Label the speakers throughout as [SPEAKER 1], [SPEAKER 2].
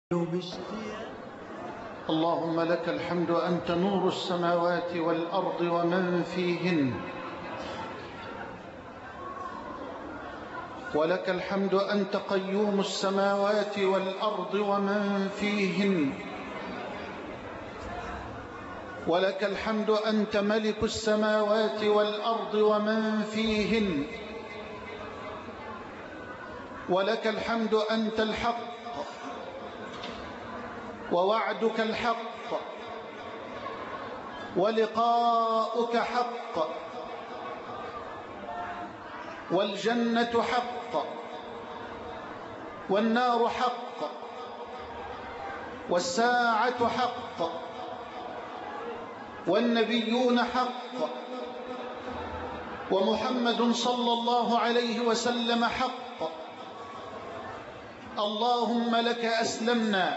[SPEAKER 1] اللهم لك الحمد أنت نور السماوات والأرض ومن فيهن، ولك الحمد أنت قيوم السماوات والأرض ومن فيهن، ولك الحمد أنت ملك السماوات والأرض ومن فيهن، ولك الحمد أنت الحق ووعدك الحق ولقاؤك حق والجنة حق والنار حق والساعة حق والنبيون حق ومحمد صلى الله عليه وسلم حق. اللهم لك أسلمنا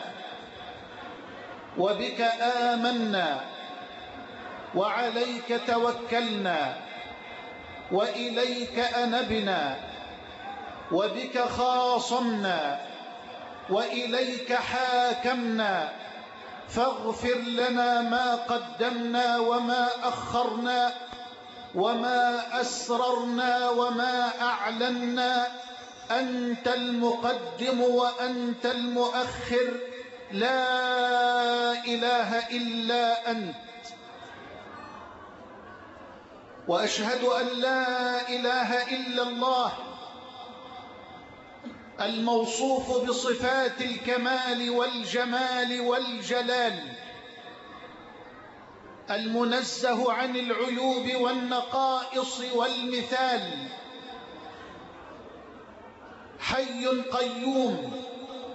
[SPEAKER 1] وبك آمنا وعليك توكلنا وإليك أنبنا وبك خاصمنا وإليك حاكمنا، فاغفر لنا ما قدمنا وما أخرنا وما أسررنا وما أعلنا، أنت المقدم وأنت المؤخر، لا إله إلا أنت. وأشهد أن لا إله إلا الله الموصوف بصفات الكمال والجمال والجلال، المنزه عن العيوب والنقائص والمثال، حي قيوم،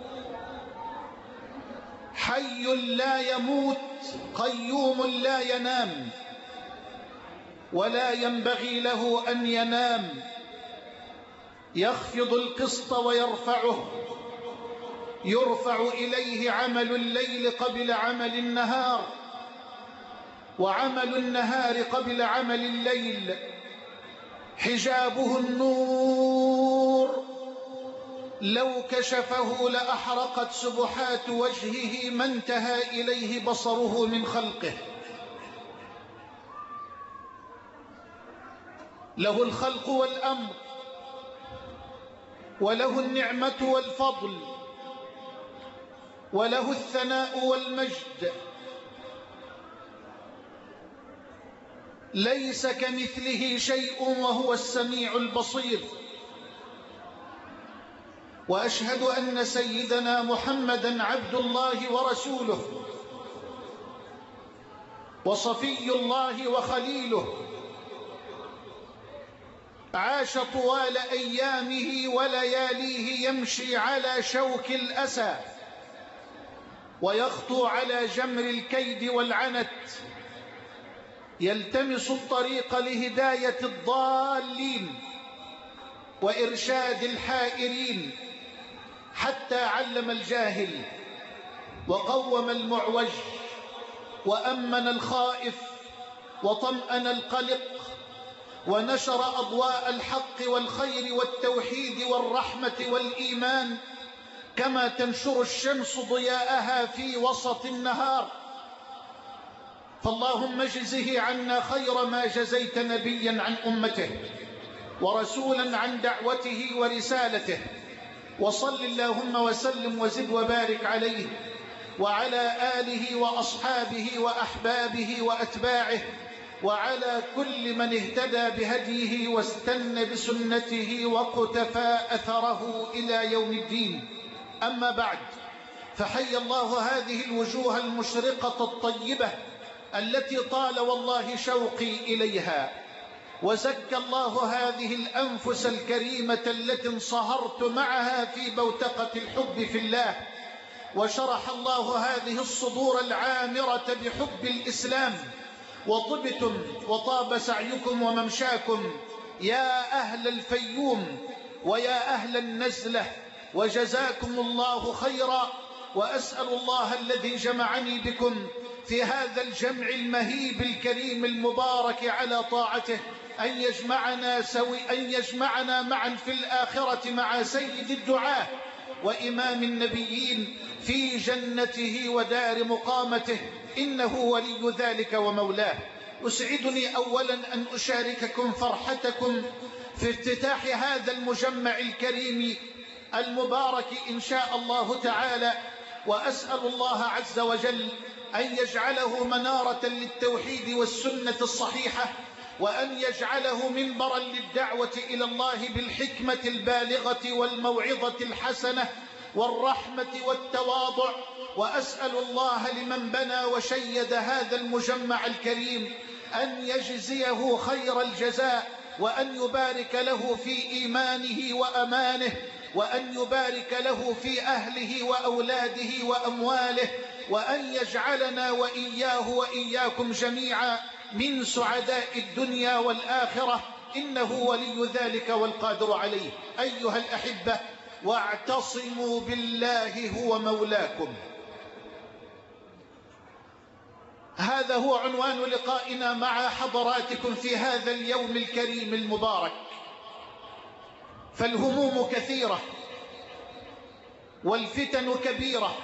[SPEAKER 1] حي لا يموت، قيوم لا ينام ولا ينبغي له أن ينام، يخفض القسط ويرفعه، يرفع إليه عمل الليل قبل عمل النهار وعمل النهار قبل عمل الليل، حجابه النور، لو كشفه لأحرقت سبحات وجهه ما انتهى إليه بصره من خلقه، له الخلق والأمر وله النعمة والفضل وله الثناء والمجد، ليس كمثله شيء وهو السميع البصير. وأشهد أن سيدنا محمدًا عبد الله ورسوله وصفي الله وخليله، عاش طوال أيامه ولياليه يمشي على شوك الأسى ويخطو على جمر الكيد والعنت، يلتمس الطريق لهداية الضالين وإرشاد الحائرين، حتى علم الجاهل وقوم المعوج وأمن الخائف وطمأن القلق، ونشر أضواء الحق والخير والتوحيد والرحمة والإيمان كما تنشر الشمس ضياءها في وسط النهار. فاللهم اجزه عنا خير ما جزيت نبيا عن أمته ورسولا عن دعوته ورسالته، وصل اللهم وسلم وزد وبارك عليه وعلى آله وأصحابه وأحبابه وأتباعه وعلى كل من اهتدى بهديه واستنى بسنته وقتفى أثره إلى يوم الدين. أما بعد، فحي الله هذه الوجوه المشرقة الطيبة التي طال والله شوقي إليها، وزكى الله هذه الأنفس الكريمة التي انصهرت معها في بوتقة الحب في الله، وشرح الله هذه الصدور العامرة بحب الإسلام، وطبتم وطاب سعيكم وممشاكم يا أهل الفيوم ويا أهل النزلة، وجزاكم الله خيرا. وأسأل الله الذي جمعني بكم في هذا الجمع المهيب الكريم المبارك على طاعته أن يجمعنا معا في الآخرة مع سيد الدعاة وإمام النبيين في جنته ودار مقامته، إنه ولي ذلك ومولاه. يسعدني أولا أن أشارككم فرحتكم في افتتاح هذا المجمع الكريم المبارك إن شاء الله تعالى، وأسأل الله عز وجل أن يجعله منارة للتوحيد والسنة الصحيحة، وأن يجعله منبرا للدعوة إلى الله بالحكمة البالغة والموعظة الحسنة والرحمة والتواضع. وأسأل الله لمن بنى وشيد هذا المجمع الكريم أن يجزيه خير الجزاء، وأن يبارك له في إيمانه وأمانه، وأن يبارك له في أهله وأولاده وأمواله، وأن يجعلنا وإياه وإياكم جميعا من سعداء الدنيا والآخرة، إنه ولي ذلك والقادر عليه. أيها الأحبة، واعتصموا بالله هو مولاكم. هذا هو عنوان لقائنا مع حضراتكم في هذا اليوم الكريم المبارك. فالهموم كثيرة، والفتن كبيرة،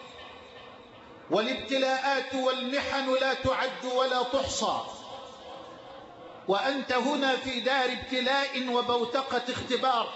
[SPEAKER 1] والابتلاءات والمحن لا تعد ولا تحصى، وأنت هنا في دار ابتلاء وبوتقة اختبار.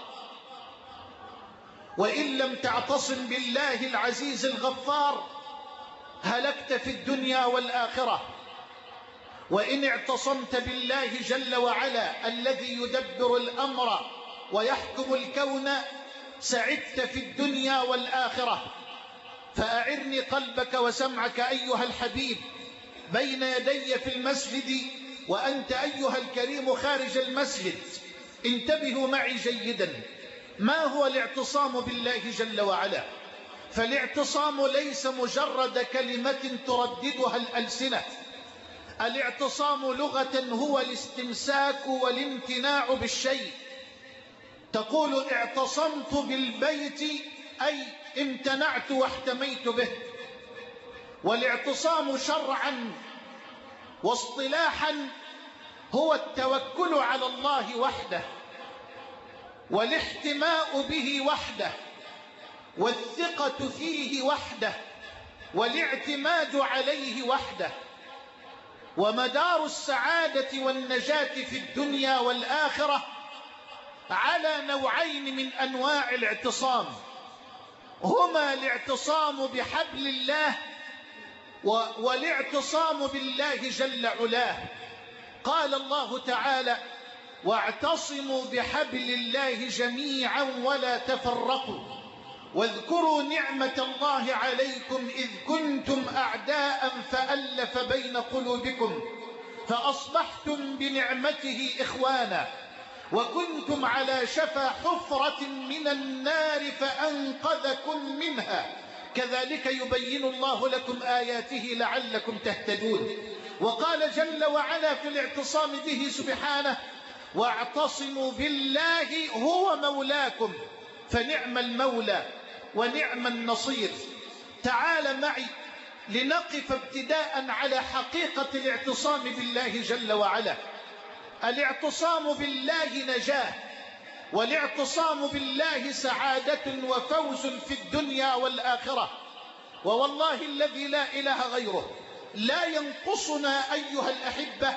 [SPEAKER 1] وإن لم تعتصم بالله العزيز الغفار هلكت في الدنيا والآخرة، وإن اعتصمت بالله جل وعلا الذي يدبر الأمر ويحكم الكون سعدت في الدنيا والآخرة. فأعرني قلبك وسمعك أيها الحبيب بين يدي في المسجد، وأنت أيها الكريم خارج المسجد. انتبهوا معي جيدا، ما هو الاعتصام بالله جل وعلا؟ فالاعتصام ليس مجرد كلمة ترددها الألسنة. الاعتصام لغة هو الاستمساك والامتناع بالشيء. تقول اعتصمت بالبيت أي امتنعت واحتميت به. والاعتصام شرعا واصطلاحا هو التوكل على الله وحده، والاحتماء به وحده، والثقة فيه وحده، والاعتماد عليه وحده. ومدار السعادة والنجاة في الدنيا والآخرة على نوعين من أنواع الاعتصام، هما الاعتصام بحبل الله والاعتصام بالله جل علاه. قال الله تعالى: واعتصموا بحبل الله جميعا ولا تفرقوا واذكروا نعمة الله عليكم إذ كنتم أعداء فألف بين قلوبكم فأصبحتم بنعمته إخوانا وكنتم على شفا حفرة من النار فأنقذكم منها كذلك يبين الله لكم آياته لعلكم تهتدون. وقال جل وعلا في الاعتصام به سبحانه: واعتصموا بالله هو مولاكم فنعم المولى ونعم النصير. تعال معي لنقف ابتداء على حقيقة الاعتصام بالله جل وعلا. الاعتصام بالله نجاة، والاعتصام بالله سعادة وفوز في الدنيا والآخرة. ووالله الذي لا إله غيره لا ينقصنا أيها الأحبة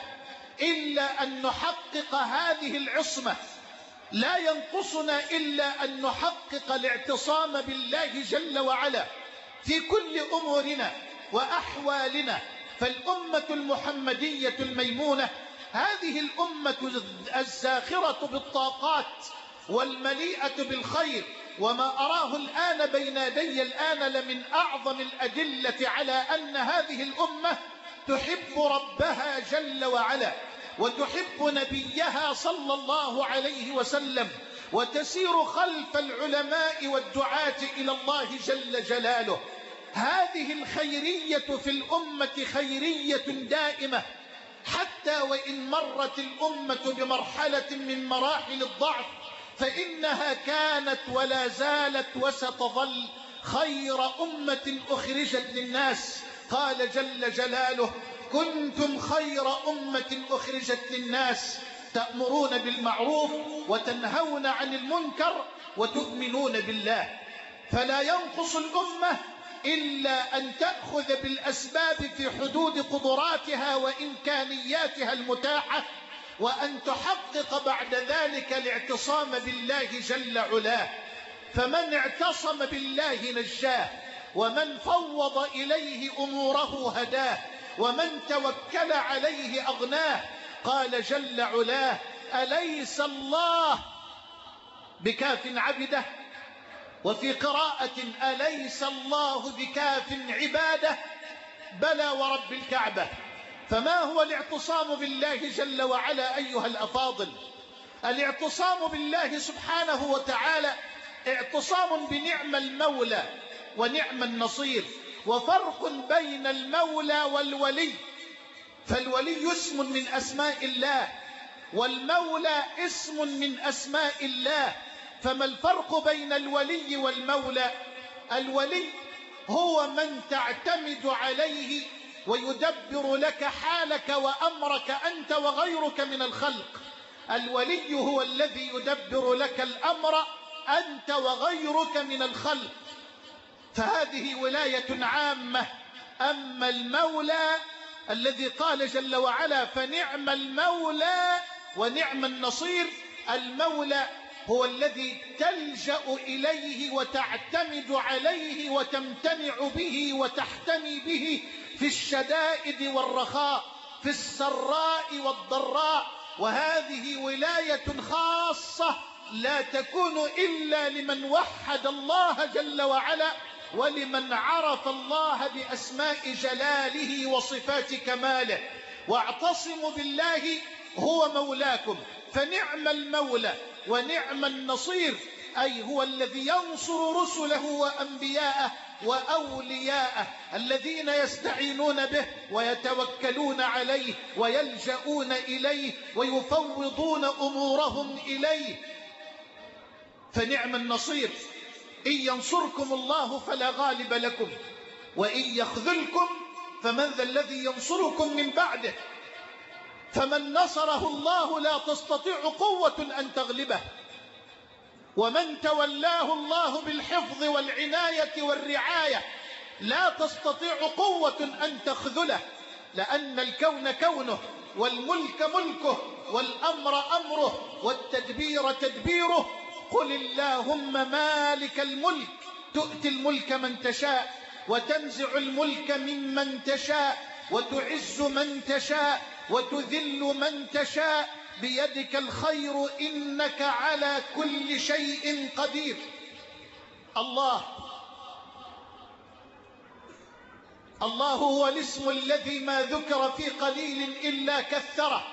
[SPEAKER 1] إلا أن نحقق هذه العصمة، لا ينقصنا إلا أن نحقق الاعتصام بالله جل وعلا في كل أمورنا وأحوالنا. فالأمة المحمدية الميمونة هذه الأمة الزاخرة بالطاقات والمليئة بالخير، وما أراه الآن بين يدي الآن لمن أعظم الأدلة على أن هذه الأمة تحب ربها جل وعلا وتحب نبيها صلى الله عليه وسلم، وتسير خلف العلماء والدعاة إلى الله جل جلاله. هذه الخيرية في الأمة خيرية دائمة، حتى وإن مرت الأمة بمرحلة من مراحل الضعف فإنها كانت ولا زالت وستظل خير أمة أخرجت للناس. قال جل جلاله: كنتم خير أمة أخرجت للناس تأمرون بالمعروف وتنهون عن المنكر وتؤمنون بالله. فلا ينقص الأمة إلا أن تأخذ بالأسباب في حدود قدراتها وإمكانياتها المتاحة، وأن تحقق بعد ذلك الاعتصام بالله جل علاه. فمن اعتصم بالله نجاه، ومن فوض إليه أموره هداه، ومن توكل عليه أغناه. قال جل علاه: أليس الله بكاف عبده؟ وفي قراءة: أليس الله بكاف عباده؟ بلى ورب الكعبة. فما هو الاعتصام بالله جل وعلا أيها الأفاضل؟ الاعتصام بالله سبحانه وتعالى اعتصام بنعم المولى ونعم النصير. وفرق بين المولى والولي، فالولي اسم من أسماء الله، والمولى اسم من أسماء الله. فما الفرق بين الولي والمولى؟ الولي هو من تعتمد عليه ويدبر لك حالك وأمرك أنت وغيرك من الخلق. الولي هو الذي يدبر لك الأمر أنت وغيرك من الخلق، فهذه ولاية عامة. أما المولى الذي قال جل وعلا: فنعم المولى ونعم النصير. المولى هو الذي تلجأ إليه وتعتمد عليه وتمتنع به وتحتمي به في الشدائد والرخاء، في السراء والضراء. وهذه ولاية خاصة لا تكون إلا لمن وحد الله جل وعلا، ولمن عرف الله بأسماء جلاله وصفات كماله. واعتصموا بالله هو مولاكم، فنعم المولى ونعم النصير، أي هو الذي ينصر رسله وأنبياءه وأولياءه الذين يستعينون به ويتوكلون عليه ويلجؤون إليه ويفوضون أمورهم إليه. فنعم النصير: إن ينصركم الله فلا غالب لكم، وإن يخذلكم فمن ذا الذي ينصركم من بعده. فمن نصره الله لا تستطيع قوة أن تغلبه، ومن تولاه الله بالحفظ والعناية والرعاية لا تستطيع قوة أن تخذله، لأن الكون كونه، والملك ملكه، والأمر أمره، والتدبير تدبيره. قل اللهم مالك الملك تؤتي الملك من تشاء، وتنزع الملك ممن تشاء، وتعز من تشاء، وتذل من تشاء، بيدك الخير إنك على كل شيء قدير. الله هو الاسم الذي ما ذكر في قليل إلا كثره.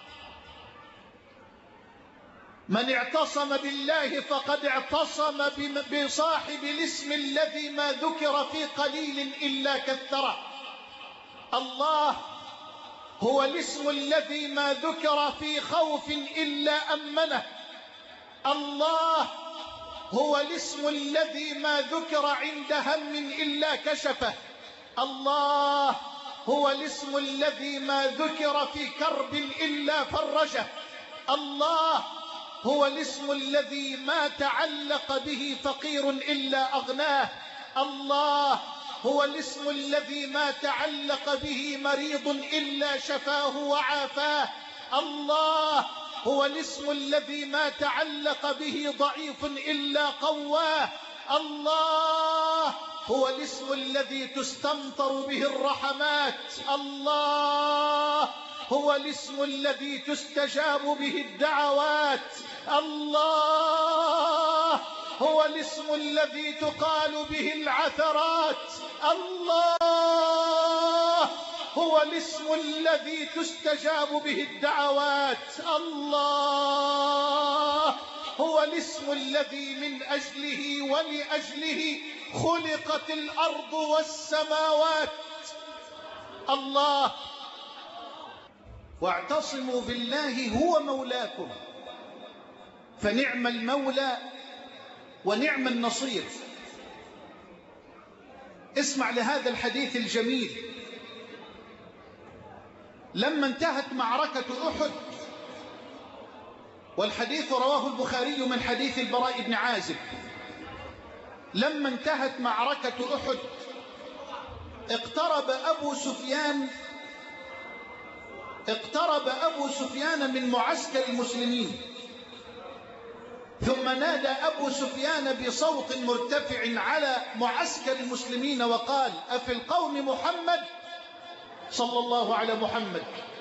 [SPEAKER 1] من اعتصم بالله فقد اعتصم بصاحب الاسم الذي ما ذكر في قليل إلا كثره. الله هو الاسم الذي ما ذكر في خوف إلا أمنه. الله هو الاسم الذي ما ذكر عند هم إلا كشفه. الله هو الاسم الذي ما ذكر في كرب إلا فرجه. الله هو الاسم الذي ما تعلق به فقير إلا أغناه. الله هو الاسم الذي ما تعلق به مريض إلا شفاه وعافاه. الله هو الاسم الذي ما تعلق به ضعيف إلا قواه. الله هو الاسم الذي تستمطر به الرحمات. الله هو الاسم الذي تستجاب به الدعوات. الله هو الاسم الذي تقال به العثرات. الله هو الاسم الذي تستجاب به الدعوات. الله هو الاسم الذي من أجله ولأجله خلقت الأرض والسماوات. الله. واعتصموا بالله هو مولاكم، فنعم المولى ونعم النصير. اسمع لهذا الحديث الجميل. لما انتهت معركة أحد، والحديث رواه البخاري من حديث البراء بن عازب، لما انتهت معركة أحد اقترب أبو سفيان من معسكر المسلمين، ثم نادى أبو سفيان بصوت مرتفع على معسكر المسلمين وقال: أفي القوم محمد؟ صلى الله على محمد.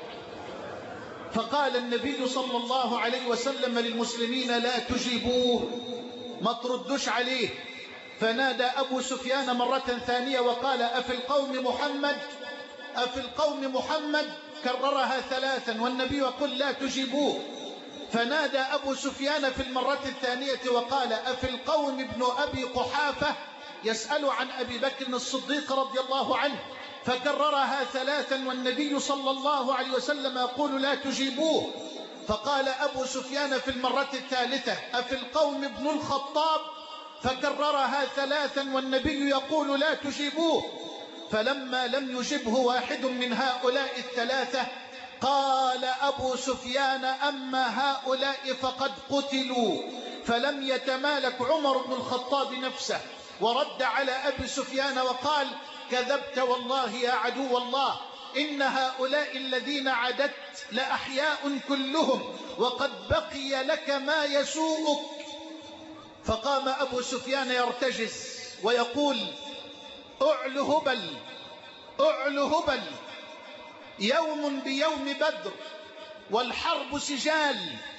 [SPEAKER 1] فقال النبي صلى الله عليه وسلم للمسلمين: لا تجيبوه، ما تردوش عليه. فنادى أبو سفيان مرة ثانية وقال: أفي القوم محمد؟ أفي القوم محمد؟ كررها ثلاثا، والنبي يقول: لا تجيبوه. فنادى أبو سفيان في المرة الثانية وقال: أفي القوم ابن أبي قحافة؟ يسأل عن أبي بكر الصديق رضي الله عنه. فكررها ثلاثا، والنبي صلى الله عليه وسلم يقول: لا تجيبوه. فقال أبو سفيان في المرة الثالثة: أفي القوم ابن الخطاب؟ فكررها ثلاثا، والنبي يقول: لا تجيبوه. فلما لم يجبه واحد من هؤلاء الثلاثة قال أبو سفيان: أما هؤلاء فقد قتلوا. فلم يتمالك عمر بن الخطاب نفسه ورد على أبي سفيان وقال: كذبت والله يا عدو الله، إن هؤلاء الذين عددت لأحياء كلهم، وقد بقي لك ما يسوءك. فقام أبو سفيان يرتجز ويقول: أعل هبل، أعل هبل، يوم بيوم بدر، والحرب سجال،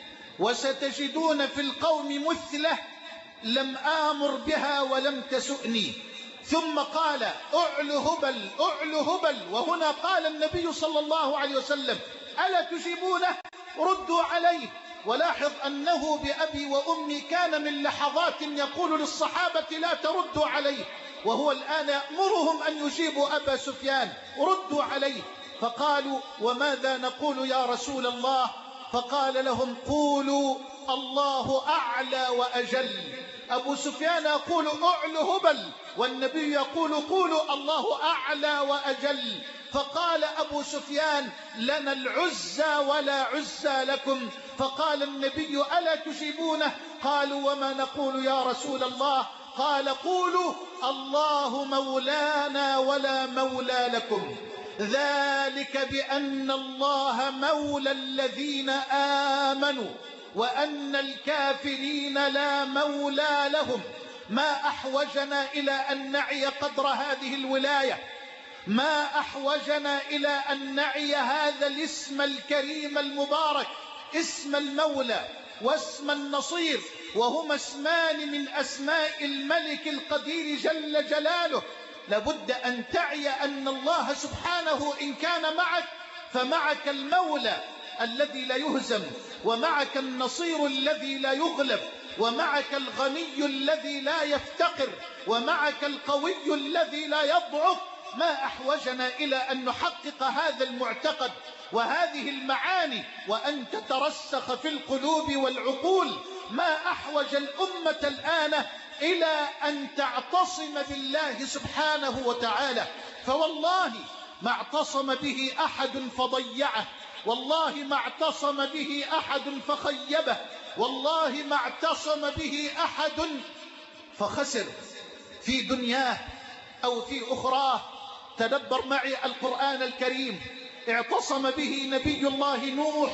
[SPEAKER 1] وستجدون في القوم مثله لم آمر بها ولم تسؤني. ثم قال: أعل هبل، أعل هبل. وهنا قال النبي صلى الله عليه وسلم: ألا تجيبونه؟ ردوا عليه. ولاحظ أنه بأبي وأمي كان من لحظات يقول للصحابة: لا تردوا عليه، وهو الآن يأمرهم أن يجيبوا أبا سفيان: ردوا عليه. فقالوا: وماذا نقول يا رسول الله؟ فقال لهم: قولوا الله أعلى وأجل. أبو سفيان يقول: أعل هبل، والنبي يقول: قولوا الله أعلى وأجل. فقال أبو سفيان: لنا العزى ولا عزى لكم. فقال النبي: ألا تجيبونه؟ قالوا: وما نقول يا رسول الله؟ قال: قولوا الله مولانا ولا مولى لكم، ذلك بأن الله مولى الذين آمنوا وأن الكافرين لا مولى لهم. ما أحوجنا إلى أن نعي قدر هذه الولاية، ما أحوجنا إلى أن نعي هذا الاسم الكريم المبارك، اسم المولى واسم النصير، وهما اسمان من أسماء الملك القدير جل جلاله. لابد أن تعي أن الله سبحانه إن كان معك فمعك المولى الذي لا يهزم، ومعك النصير الذي لا يغلب، ومعك الغني الذي لا يفتقر، ومعك القوي الذي لا يضعف. ما أحوجنا إلى أن نحقق هذا المعتقد وهذه المعاني وأن تترسخ في القلوب والعقول. ما أحوج الأمة الآن إلى أن تعتصم بالله سبحانه وتعالى. فوالله ما اعتصم به أحد فضيعه، والله ما اعتصم به أحد فخيبه، والله ما اعتصم به أحد فخسر في دنياه أو في أخراه. تدبر معي القرآن الكريم. اعتصم به نبي الله نوح،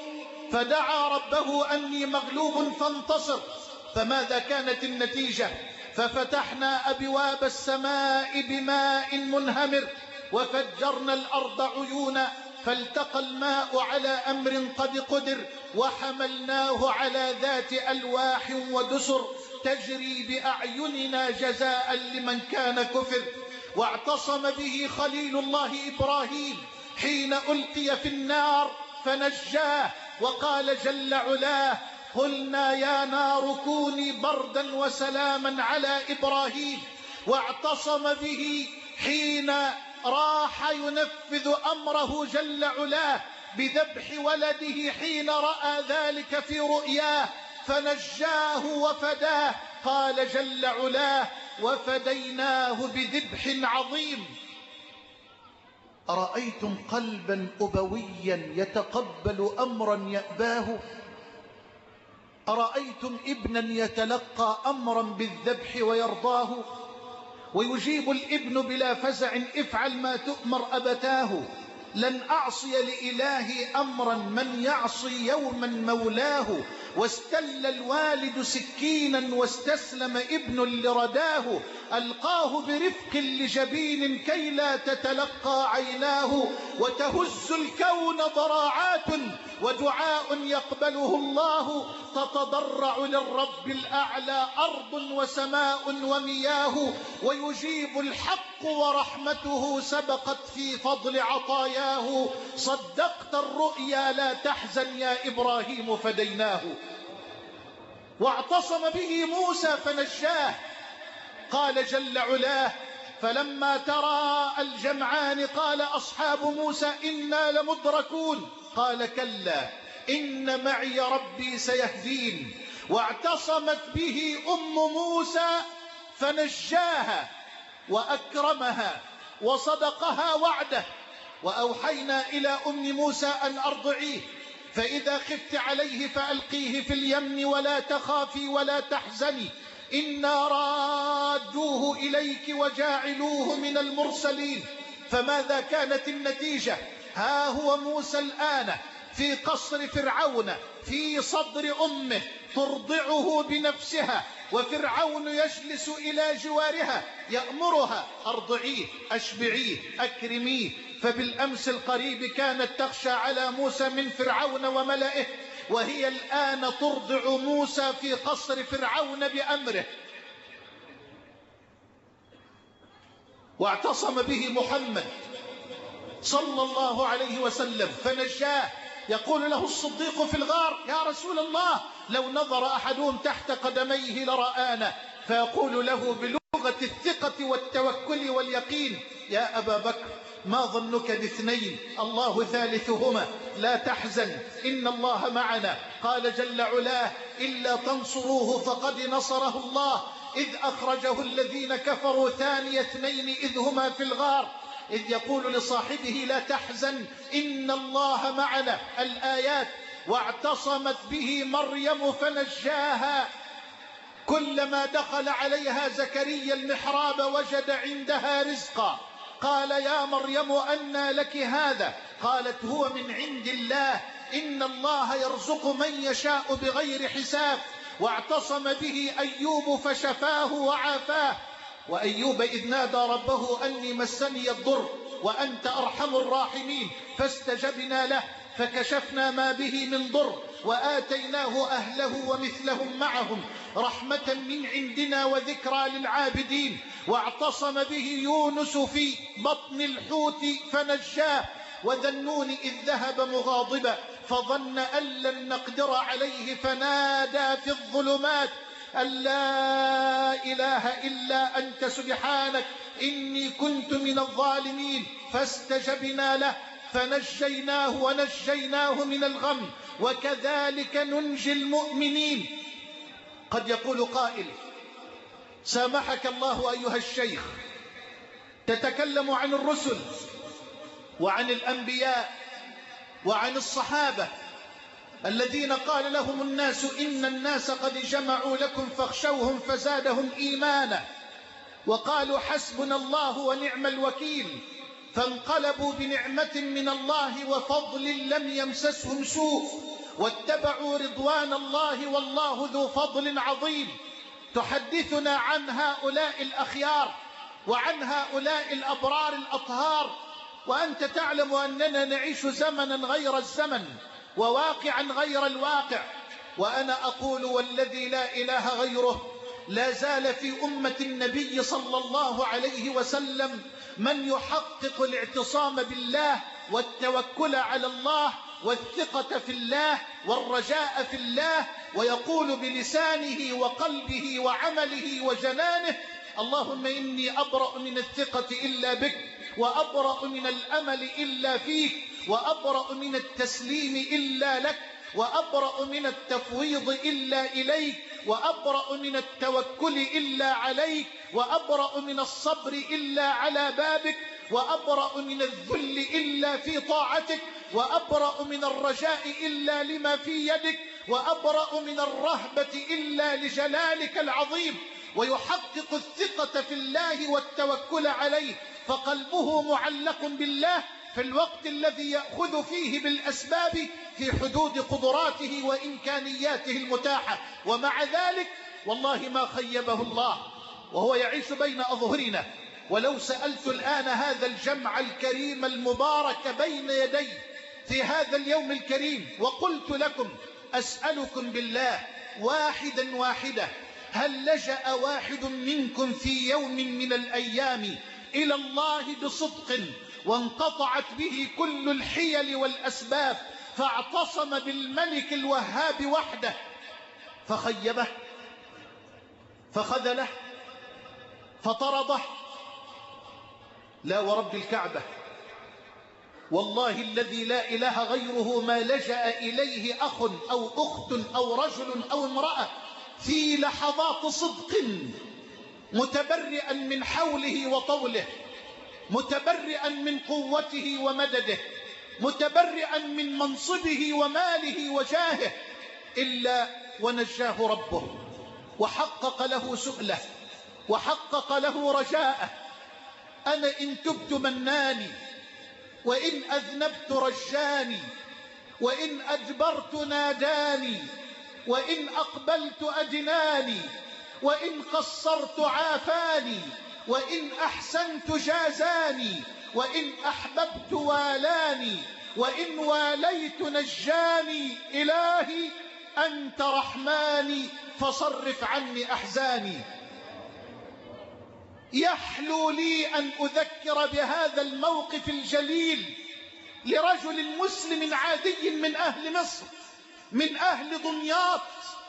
[SPEAKER 1] فدعا ربه أني مغلوب فانتصر، فماذا كانت النتيجة؟ ففتحنا أبواب السماء بماء منهمر وفجرنا الأرض عيونا فالتقى الماء على أمر قد قدر وحملناه على ذات ألواح ودسر تجري بأعيننا جزاء لمن كان كفر. واعتصم به خليل الله إبراهيم حين ألقي في النار فنجاه، وقال جل علاه: قلنا يا نار كوني بردا وسلاما على إبراهيم. واعتصم به حين راح ينفذ أمره جل علاه بذبح ولده حين رأى ذلك في رؤياه فنجاه وفداه، قال جل علاه: وفديناه بذبح عظيم. أرأيتم قلبا أبويا يتقبل أمرا يأباه؟ أرأيتم ابنا يتلقى أمرا بالذبح ويرضاه؟ ويجيب الابن بلا فزع افعل ما تؤمر أبتاه. لن أعصي لإلهي أمرا من يعصي يوما مولاه. واستل الوالد سكينا واستسلم ابن لرداه. ألقاه برفق لجبين كي لا تتلقى عيناه. وتهز الكون ضراعات ودعاء يقبله الله. تتضرع للرب الأعلى أرض وسماء ومياه. ويجيب الحق ورحمته سبقت في فضل عطاياه. صدقت الرؤيا لا تحزن يا إبراهيم فديناه. واعتصم به موسى فنجاه. قال جل علاه فلما ترى الجمعان قال أصحاب موسى إنا لمدركون. قال كلا إن معي ربي سيهدين. واعتصمت به أم موسى فنجاها وأكرمها وصدقها وعده. وأوحينا إلى أم موسى أن أرضعيه فإذا خفت عليه فألقيه في اليم ولا تخافي ولا تحزني إنا رادوه إليك وجاعلوه من المرسلين. فماذا كانت النتيجة؟ ها هو موسى الآن في قصر فرعون في صدر أمه ترضعه بنفسها، وفرعون يجلس إلى جوارها يأمرها أرضعيه أشبعيه أكرميه. فبالأمس القريب كانت تخشى على موسى من فرعون وملئه، وهي الآن ترضع موسى في قصر فرعون بأمره. واعتصم به محمد صلى الله عليه وسلم فنجاه. يقول له الصديق في الغار يا رسول الله لو نظر أحدهم تحت قدميه لرآنا. فيقول له بلغة الثقة والتوكل واليقين يا أبا بكر ما ظنك باثنين الله ثالثهما لا تحزن إن الله معنا. قال جل علاه إلا تنصروه فقد نصره الله إذ أخرجه الذين كفروا ثاني اثنين إذ هما في الغار إذ يقول لصاحبه لا تحزن إن الله معنا. الآيات. واعتصمت به مريم فنجاها. كلما دخل عليها زكريا المحراب وجد عندها رزقا. قال يا مريم أنى لك هذا؟ قالت هو من عند الله إن الله يرزق من يشاء بغير حساب. واعتصم به أيوب فشفاه وعافاه. وأيوب إذ نادى ربه أني مسني الضر وأنت أرحم الراحمين فاستجبنا له فكشفنا ما به من ضر وآتيناه أهله ومثلهم معهم رحمة من عندنا وذكرى للعابدين. واعتصم به يونس في بطن الحوت فنجاه. وذا النون إذ ذهب مغاضبا فظن أن لن نقدر عليه فنادى في الظلمات أن لا إله إلا أنت سبحانك إني كنت من الظالمين فاستجبنا له فنجيناه ونجيناه من الغم وكذلك ننجي المؤمنين. قد يقول قائل سامحك الله أيها الشيخ تتكلم عن الرسل وعن الأنبياء وعن الصحابة الذين قال لهم الناس إن الناس قد جمعوا لكم فاخشوهم فزادهم إيمانا وقالوا حسبنا الله ونعم الوكيل فانقلبوا بنعمة من الله وفضل لم يمسسهم سوء واتبعوا رضوان الله والله ذو فضل عظيم. تحدثنا عن هؤلاء الأخيار وعن هؤلاء الأبرار الأطهار وأنت تعلم أننا نعيش زمنا غير الزمن وواقعا غير الواقع. وأنا أقول والذي لا إله غيره لا زال في أمة النبي صلى الله عليه وسلم من يحقق الاعتصام بالله والتوكل على الله والثقة في الله والرجاء في الله ويقول بلسانه وقلبه وعمله وجنانه اللهم إني أبرأ من الثقة إلا بك وأبرأ من الأمل إلا فيك وأبرأ من التسليم إلا لك وأبرأ من التفويض إلا إليك وأبرأ من التوكل إلا عليك وأبرأ من الصبر إلا على بابك وأبرأ من الذل إلا في طاعتك وأبرأ من الرجاء إلا لما في يدك وأبرأ من الرهبة إلا لجلالك العظيم. ويحقق الثقة في الله والتوكل عليه، فقلبه معلق بالله في الوقت الذي يأخذ فيه بالأسباب في حدود قدراته وإمكانياته المتاحة. ومع ذلك والله ما خيبه الله وهو يعيش بين أظهرنا. ولو سألت الآن هذا الجمع الكريم المبارك بين يدي في هذا اليوم الكريم وقلت لكم أسألكم بالله واحدا واحدة، هل لجأ واحد منكم في يوم من الأيام إلى الله بصدق وانقطعت به كل الحيل والأسباب فاعتصم بالملك الوهاب وحده فخيبه فخذله فطرده؟ لا ورب الكعبة والله الذي لا إله غيره ما لجأ إليه أخ أو أخت أو رجل أو امرأة في لحظات صدق متبرئا من حوله وطوله، متبرئا من قوته ومدده، متبرئا من منصبه وماله وجاهه، إلا ونجاه ربه وحقق له سؤله وحقق له رجاءه. أنا إن تبت مناني، وإن أذنبت رجاني، وإن أدبرت ناداني، وإن أقبلت أدناني، وإن قصرت عافاني، وإن أحسنت جازاني، وإن أحببت والاني، وإن واليت نجاني. إلهي أنت رحماني فصرف عني أحزاني. يحلو لي أن أذكر بهذا الموقف الجليل لرجل مسلم عادي من أهل مصر، من أهل دمياط،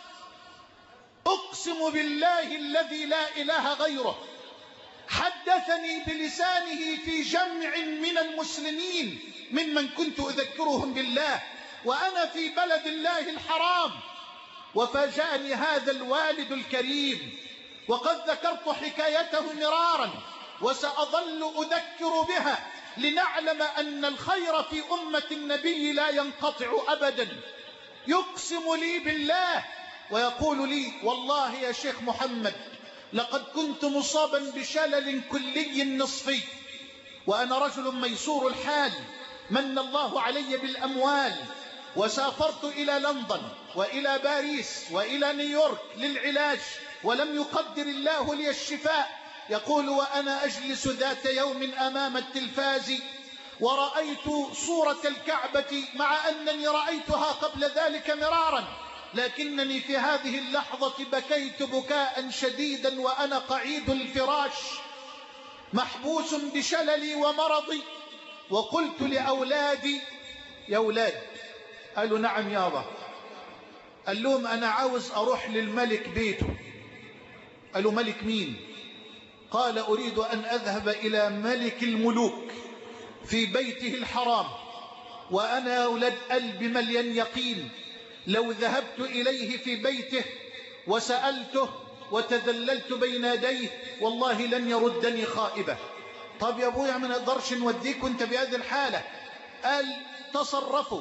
[SPEAKER 1] أقسم بالله الذي لا إله غيره، حدثني بلسانه في جمع من المسلمين ممن كنت أذكرهم بالله وأنا في بلد الله الحرام، وفاجأني هذا الوالد الكريم، وقد ذكرت حكايته مرارا وسأظل أذكر بها لنعلم أن الخير في أمة النبي لا ينقطع أبدا. يقسم لي بالله ويقول لي والله يا شيخ محمد لقد كنت مصابا بشلل كلي نصفي، وأنا رجل ميسور الحال، من الله علي بالأموال، وسافرت إلى لندن وإلى باريس وإلى نيويورك للعلاج ولم يقدر الله لي الشفاء. يقول وأنا أجلس ذات يوم أمام التلفاز ورأيت صورة الكعبة مع أنني رأيتها قبل ذلك مرارا، لكنني في هذه اللحظة بكيت بكاء شديدا وأنا قعيد الفراش محبوس بشللي ومرضي. وقلت لأولادي يا أولاد، قالوا نعم يابا. قال لهم أنا عاوز أروح للملك بيته. قالوا ملك مين؟ قال أريد أن أذهب إلى ملك الملوك في بيته الحرام، وأنا يا أولاد قلبي مليان يقين لو ذهبت إليه في بيته وسألته وتذللت بين يديه والله لن يردني خائبة. طب يا أبويا ما نقدرش نوديك وانت بهذه الحالة. قال تصرفوا.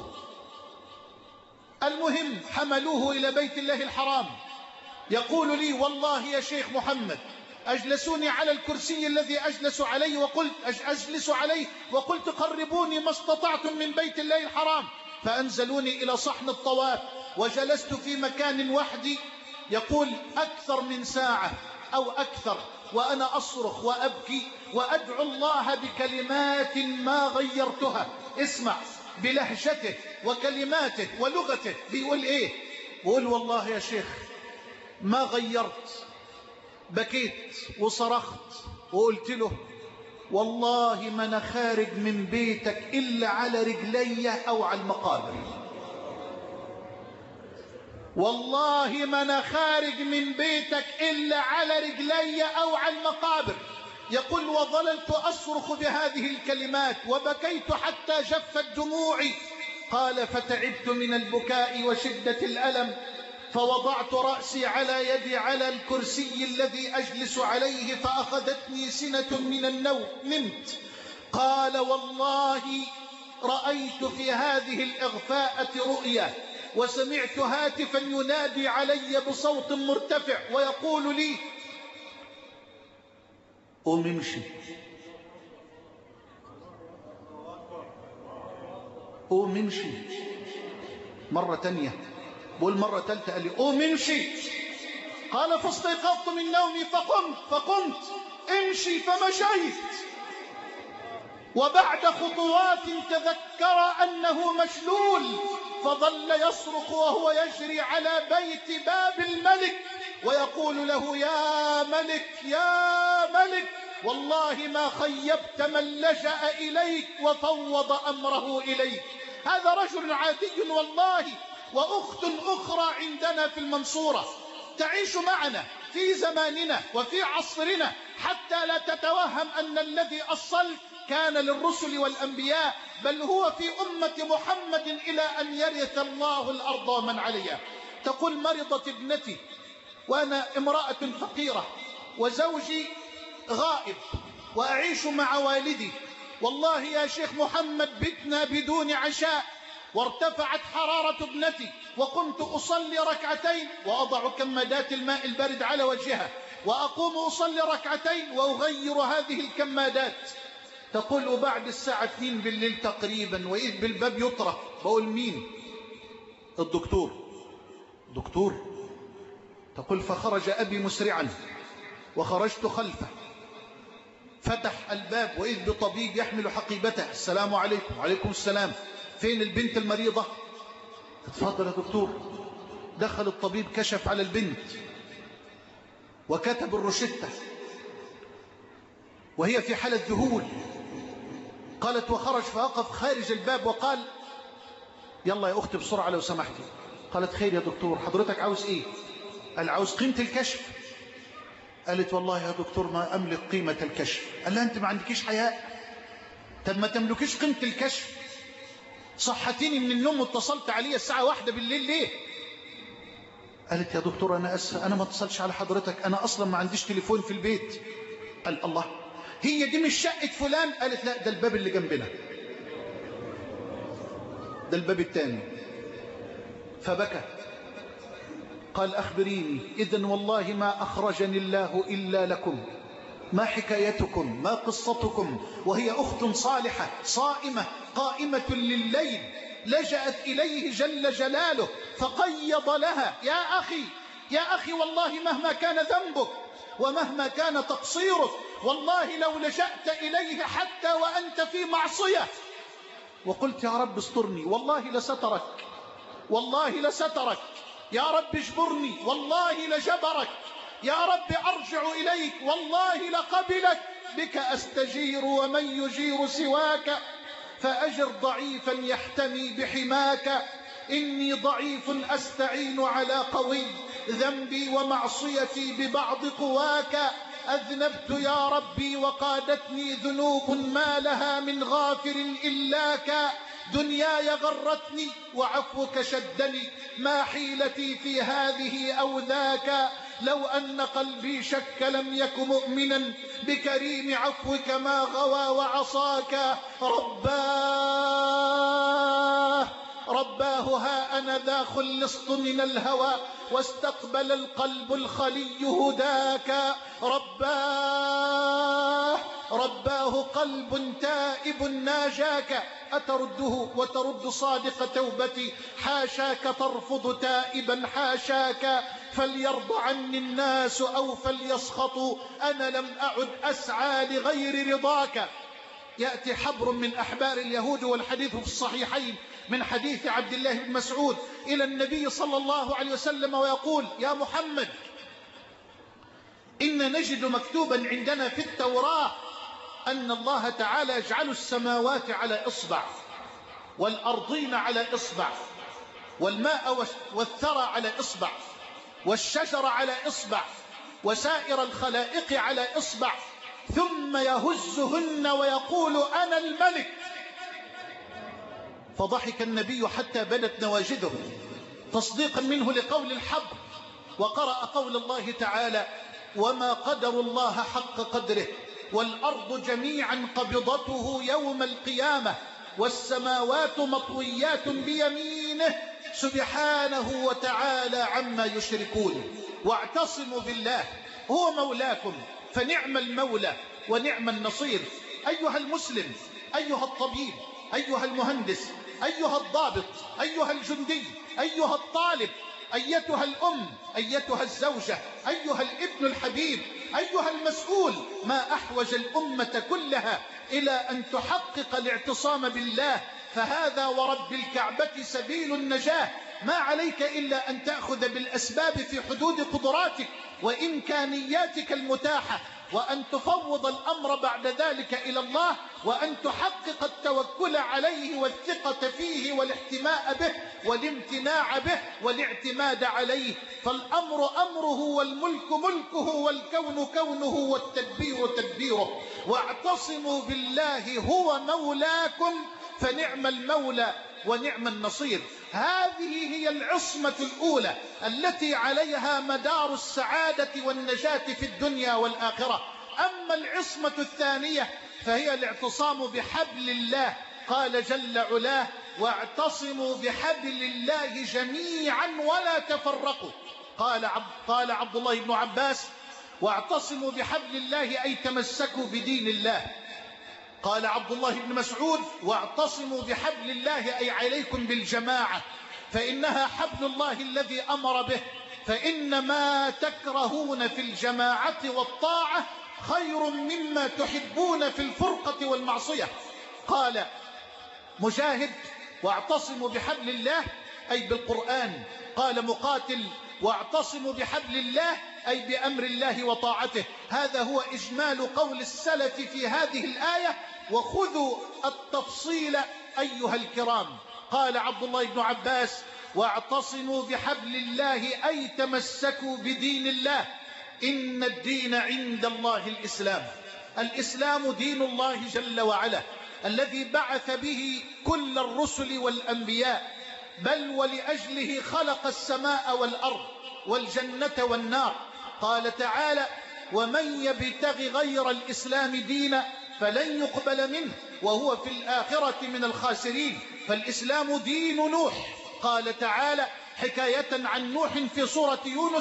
[SPEAKER 1] المهم حملوه إلى بيت الله الحرام. يقول لي والله يا شيخ محمد أجلسوني على الكرسي الذي أجلس عليه وقلت قربوني ما استطعتم من بيت الله الحرام، فأنزلوني إلى صحن الطواف وجلست في مكان وحدي. يقول أكثر من ساعة أو أكثر وأنا أصرخ وأبكي وأدعو الله بكلمات ما غيرتها. اسمع بلهجته وكلماته ولغته بيقول إيه؟ بيقول والله يا شيخ ما غيرت. بكيت وصرخت وقلت له والله ما أنا خارج من بيتك إلا على رجلي أو على المقابر، والله ما أنا خارج من بيتك إلا على رجلي أو على المقابر. يقول وظللت أصرخ بهذه الكلمات وبكيت حتى جفت دموعي. قال فتعبت من البكاء وشدة الألم فوضعت رأسي على يدي على الكرسي الذي أجلس عليه فأخذتني سنة من النوم نمت. قال والله رأيت في هذه الإغفاءة رؤيا وسمعت هاتفا ينادي علي بصوت مرتفع ويقول لي قوم امشي. قوم امشي. مرة تانية، بقول مرة تالتة، قال لي قوم امشي. قال فاستيقظت من نومي فقمت امشي فمشيت. وبعد خطوات تذكر أنه مشلول، فظل يصرخ وهو يجري على بيت باب الملك ويقول له يا ملك يا ملك، والله ما خيبت من لجأ إليك وفوض أمره إليك. هذا رجل عادي والله. وأخت أخرى عندنا في المنصورة تعيش معنا في زماننا وفي عصرنا، حتى لا تتوهم أن الذي أصلت كان للرسل والأنبياء، بل هو في أمة محمد إلى أن يرث الله الأرض ومن عليها. تقول مرضت ابنتي وأنا امرأة فقيرة وزوجي غائب وأعيش مع والدي، والله يا شيخ محمد بتنا بدون عشاء، وارتفعت حرارة ابنتي، وقمت أصلي ركعتين وأضع كمادات الماء البارد على وجهها، وأقوم أصلي ركعتين وأغير هذه الكمادات. تقول وبعد الساعة 2 بالليل تقريبا وإذ بالباب يطرق، بقول مين؟ الدكتور. دكتور. تقول فخرج أبي مسرعا وخرجت خلفه، فتح الباب وإذ بطبيب يحمل حقيبته. السلام عليكم. وعليكم السلام. فين البنت المريضة؟ اتفضل يا دكتور. دخل الطبيب كشف على البنت وكتب الروشتة وهي في حالة ذهول. قالت وخرج فوقف خارج الباب وقال يلا يا أختي بسرعة لو سمحتي. قالت خير يا دكتور، حضرتك عاوز إيه؟ قال عاوز قيمة الكشف. قالت والله يا دكتور ما أملك قيمة الكشف. قال لها أنت ما عندكيش حياء؟ طب ما تملكيش قيمة الكشف؟ صحتيني من النوم واتصلت علي الساعة 1 بالليل ليه؟ قالت يا دكتور أنا أسفة، أنا ما اتصلش على حضرتك، أنا أصلا ما عنديش تليفون في البيت. قال الله، هي دي مش شقة فلان؟ قالت لا، ده الباب اللي جنبنا، ده الباب الثاني. فبكى. قال أخبريني إذن، والله ما أخرجني الله إلا لكم، ما حكايتكم، ما قصتكم؟ وهي أخت صالحة صائمة قائمة لليل، لجأت إليه جل جلاله فقيض لها يا أخي يا أخي، والله مهما كان ذنبك ومهما كان تقصيرك، والله لو لجأت إليه حتى وأنت في معصية وقلت يا رب استرني والله لسترك، والله لسترك، يا رب اجبرني والله لجبرك، يا رب أرجع إليك والله لقبلك، بك أستجير ومن يجير سواك، فأجر ضعيفا يحتمي بحماك، إني ضعيف أستعين على قوي، ذنبي ومعصيتي ببعض قواك، أذنبت يا ربي وقادتني ذنوب ما لها من غافر إلاك، دنياي غرتني وعفوك شدني، ما حيلتي في هذه أو ذاك، لو أن قلبي شك لم يك مؤمنا بكريم عفوك ما غوى وعصاك، رباه ها أنا ذا خلصت من الهوى، واستقبل القلب الخلي هداك، رباه قلب تائب ناجاك، أترده وترد صادق توبتي، حاشاك ترفض تائبا حاشاك، فليرضى عني الناس أو فليسخطوا، أنا لم أعد أسعى لغير رضاك. يأتي حبر من أحبار اليهود والحديث في الصحيحين من حديث عبد الله بن مسعود إلى النبي صلى الله عليه وسلم ويقول يا محمد، إن نجد مكتوبا عندنا في التوراة أن الله تعالى يجعل السماوات على إصبع، والأرضين على إصبع، والماء والثرى على إصبع، والشجر على إصبع، وسائر الخلائق على إصبع، ثم يهزهن ويقول أنا الملك. فضحك النبي حتى بدت نواجذه تصديقا منه لقول الحبر، وقرأ قول الله تعالى وما قدر الله حق قدره، والأرض جميعا قبضته يوم القيامة، والسماوات مطويات بيمينه سبحانه وتعالى عما يشركون. واعتصموا بالله، هو مولاكم فنعم المولى، ونعم النصير. أيها المسلم، أيها الطبيب، أيها المهندس، أيها الضابط، أيها الجندي، أيها الطالب، أيتها الأم، أيتها الزوجة، أيها الابن الحبيب، أيها المسؤول، ما أحوج الأمة كلها إلى أن تحقق الاعتصام بالله، فهذا ورب الكعبة سبيل النجاة. ما عليك إلا أن تأخذ بالأسباب في حدود قدراتك وإمكانياتك المتاحة، وأن تفوض الأمر بعد ذلك إلى الله، وأن تحقق التوكل عليه والثقة فيه والاحتماء به والامتناع به والاعتماد عليه. فالأمر أمره والملك ملكه والكون كونه والتدبير تدبيره. واعتصموا بالله هو مولاكم فنعم المولى ونعم النصير. هذه هي العصمة الأولى التي عليها مدار السعادة والنجاة في الدنيا والآخرة. أما العصمة الثانية فهي الاعتصام بحبل الله. قال جل علاه: واعتصموا بحبل الله جميعا ولا تفرقوا. قال عبد الله بن عباس: واعتصموا بحبل الله أي تمسكوا بدين الله. قال عبد الله بن مسعود: واعتصموا بحبل الله أي عليكم بالجماعة، فإنها حبل الله الذي أمر به، فإن ما تكرهون في الجماعة والطاعة خير مما تحبون في الفرقة والمعصية. قال مجاهد: واعتصموا بحبل الله أي بالقرآن. قال مقاتل: واعتصموا بحبل الله أي بأمر الله وطاعته. هذا هو إجمال قول السلف في هذه الآية، وخذوا التفصيل أيها الكرام. قال عبد الله بن عباس: واعتصموا بحبل الله أي تمسكوا بدين الله. إن الدين عند الله الإسلام. الإسلام دين الله جل وعلا الذي بعث به كل الرسل والأنبياء، بل ولأجله خلق السماء والأرض والجنة والنار. قال تعالى: ومن يبتغ غير الإسلام دينا فلن يقبل منه وهو في الآخرة من الخاسرين. فالإسلام دين نوح. قال تعالى حكاية عن نوح في سورة يونس: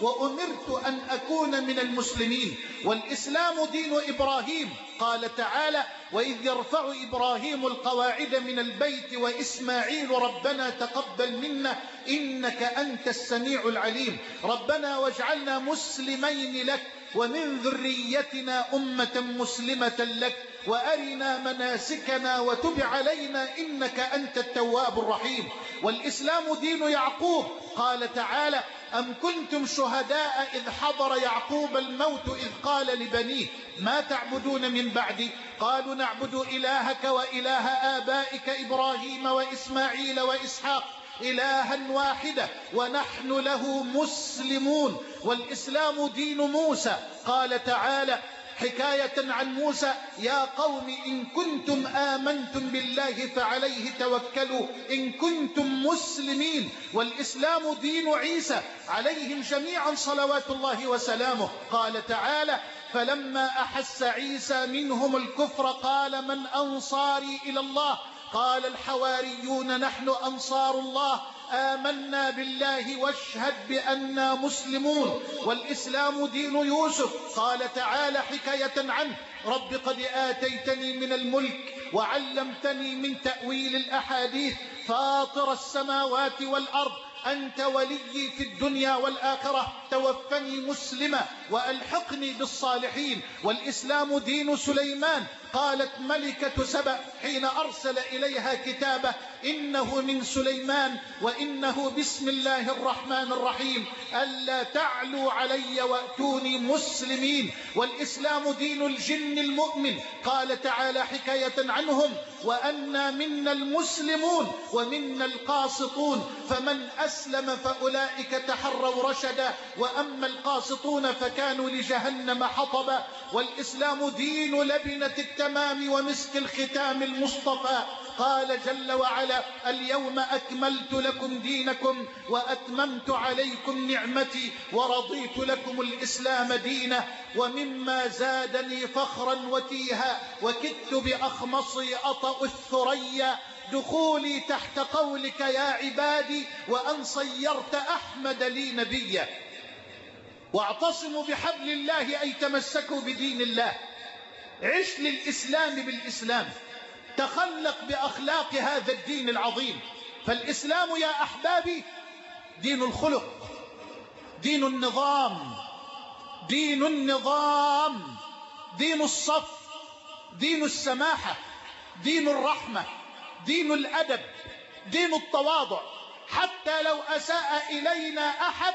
[SPEAKER 1] وأمرت أن أكون من المسلمين. والإسلام دين إبراهيم. قال تعالى: وإذ يرفع إبراهيم القواعد من البيت وإسماعيل ربنا تقبل منا إنك أنت السميع العليم. ربنا واجعلنا مسلمين لك ومن ذريتنا أمة مسلمة لك وأرنا مناسكنا وتب علينا إنك أنت التواب الرحيم. والإسلام دين يعقوب. قال تعالى: أم كنتم شهداء إذ حضر يعقوب الموت إذ قال لبنيه ما تعبدون من بعدي قالوا نعبد إلهك وإله آبائك إبراهيم وإسماعيل وإسحاق إلها واحدة ونحن له مسلمون. والإسلام دين موسى. قال تعالى حكاية عن موسى: يا قوم إن كنتم آمنتم بالله فعليه توكلوا إن كنتم مسلمين. والإسلام دين عيسى عليهم جميعا صلوات الله وسلامه. قال تعالى: فلما أحس عيسى منهم الكفر قال من أنصاري إلى الله قال الحواريون نحن أنصار الله آمنا بالله واشهد بأننا مسلمون. والإسلام دين يوسف. قال تعالى حكاية عنه: رب قد آتيتني من الملك وعلمتني من تأويل الأحاديث فاطر السماوات والأرض أنت ولي في الدنيا والآخرة توفني مسلما وألحقني بالصالحين. والإسلام دين سليمان. قالت ملكة سبأ حين أرسل إليها كتابه: إنه من سليمان وإنه بسم الله الرحمن الرحيم ألا تعلوا علي وأتوني مسلمين. والإسلام دين الجن المؤمن. قال تعالى حكاية عنهم: وأنا منا المسلمون ومنا القاسطون فمن أسلم فأولئك تحروا رشدا وأما القاسطون فكانوا لجهنم حطبا. والإسلام دين لبنة التمام ومسك الختام المصطفى. قال جل وعلا: اليوم أكملت لكم دينكم وأتممت عليكم نعمتي ورضيت لكم الإسلام دينا. ومما زادني فخرا وتيها وكدت بأخمصي أطأ الثريا دخولي تحت قولك يا عبادي وأن صيرت أحمد لي نبيا. واعتصموا بحبل الله أي تمسكوا بدين الله. عش للإسلام بالإسلام، تخلق بأخلاق هذا الدين العظيم. فالإسلام يا أحبابي دين الخلق، دين النظام، دين النظام، دين الصف، دين السماحة، دين الرحمة، دين الأدب، دين التواضع. حتى لو أساء إلينا أحد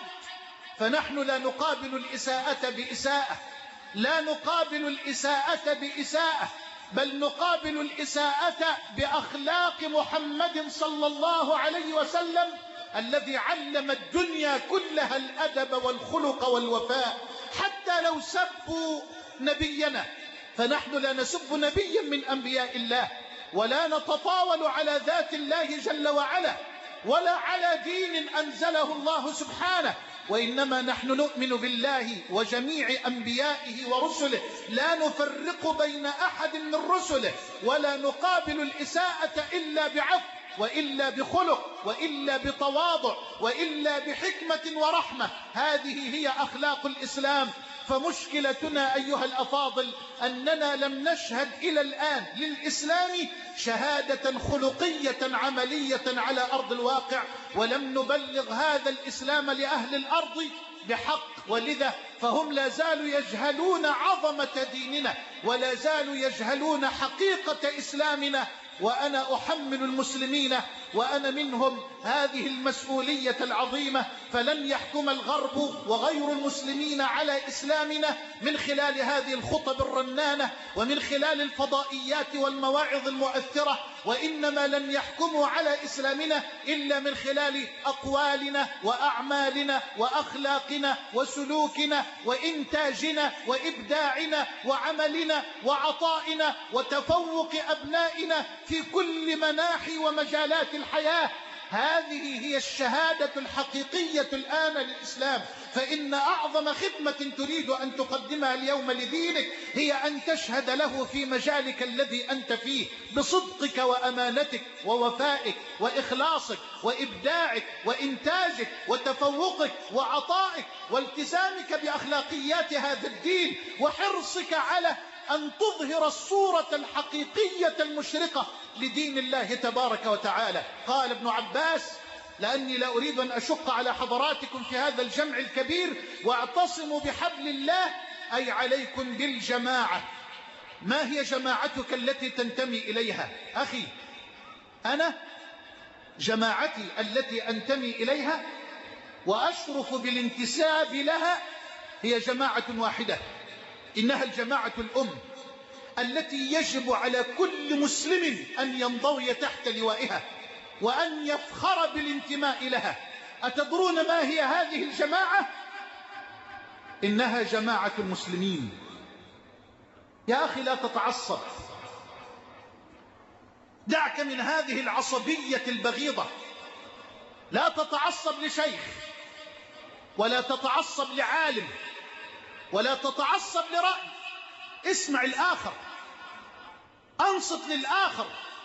[SPEAKER 1] فنحن لا نقابل الإساءة بإساءة، لا نقابل الإساءة بإساءة، بل نقابل الإساءة بأخلاق محمد صلى الله عليه وسلم الذي علم الدنيا كلها الأدب والخلق والوفاء. حتى لو سبوا نبينا فنحن لا نسب نبيا من أنبياء الله، ولا نتطاول على ذات الله جل وعلا، ولا على دين أنزله الله سبحانه، وإنما نحن نؤمن بالله وجميع أنبيائه ورسله، لا نفرق بين أحد من رسله، ولا نقابل الإساءة إلا بعفو، وإلا بخلق، وإلا بتواضع، وإلا بحكمة ورحمة. هذه هي أخلاق الإسلام. فمشكلتنا أيها الأفاضل أننا لم نشهد إلى الآن للإسلام شهادة خلقية عملية على أرض الواقع، ولم نبلغ هذا الإسلام لأهل الأرض بحق، ولذا فهم لا زالوا يجهلون عظمة ديننا، ولا زالوا يجهلون حقيقة إسلامنا. وأنا أحمل المسلمين وأنا منهم هذه المسؤولية العظيمة. فلن يحكم الغرب وغير المسلمين على إسلامنا من خلال هذه الخطب الرنانة ومن خلال الفضائيات والمواعظ المؤثرة، وإنما لن يحكموا على إسلامنا إلا من خلال أقوالنا وأعمالنا وأخلاقنا وسلوكنا وإنتاجنا وإبداعنا وعملنا وعطائنا وتفوق أبنائنا في كل مناحي ومجالات الحياة. هذه هي الشهادة الحقيقية الآن للإسلام. فإن أعظم خدمة تريد أن تقدمها اليوم لدينك هي أن تشهد له في مجالك الذي أنت فيه بصدقك وأمانتك ووفائك وإخلاصك وإبداعك وإنتاجك وتفوقك وعطائك والتزامك بأخلاقيات هذا الدين وحرصك على أن تظهر الصورة الحقيقية المشرقة لدين الله تبارك وتعالى. قال ابن عباس: لأني لا أريد أن أشق على حضراتكم في هذا الجمع الكبير، واعتصموا بحبل الله، أي عليكم بالجماعة. ما هي جماعتك التي تنتمي إليها؟ أخي، أنا جماعتي التي أنتمي إليها وأشرف بالانتساب لها هي جماعة واحدة، إنها الجماعة الأم التي يجب على كل مسلم أن ينضوي تحت لوائها وأن يفخر بالانتماء لها. أتدرون ما هي هذه الجماعة؟ إنها جماعة المسلمين. يا أخي لا تتعصب، دعك من هذه العصبية البغيضة. لا تتعصب لشيخ، ولا تتعصب لعالم، ولا تتعصب لرأي. اسمع الآخر، أنصت للآخر،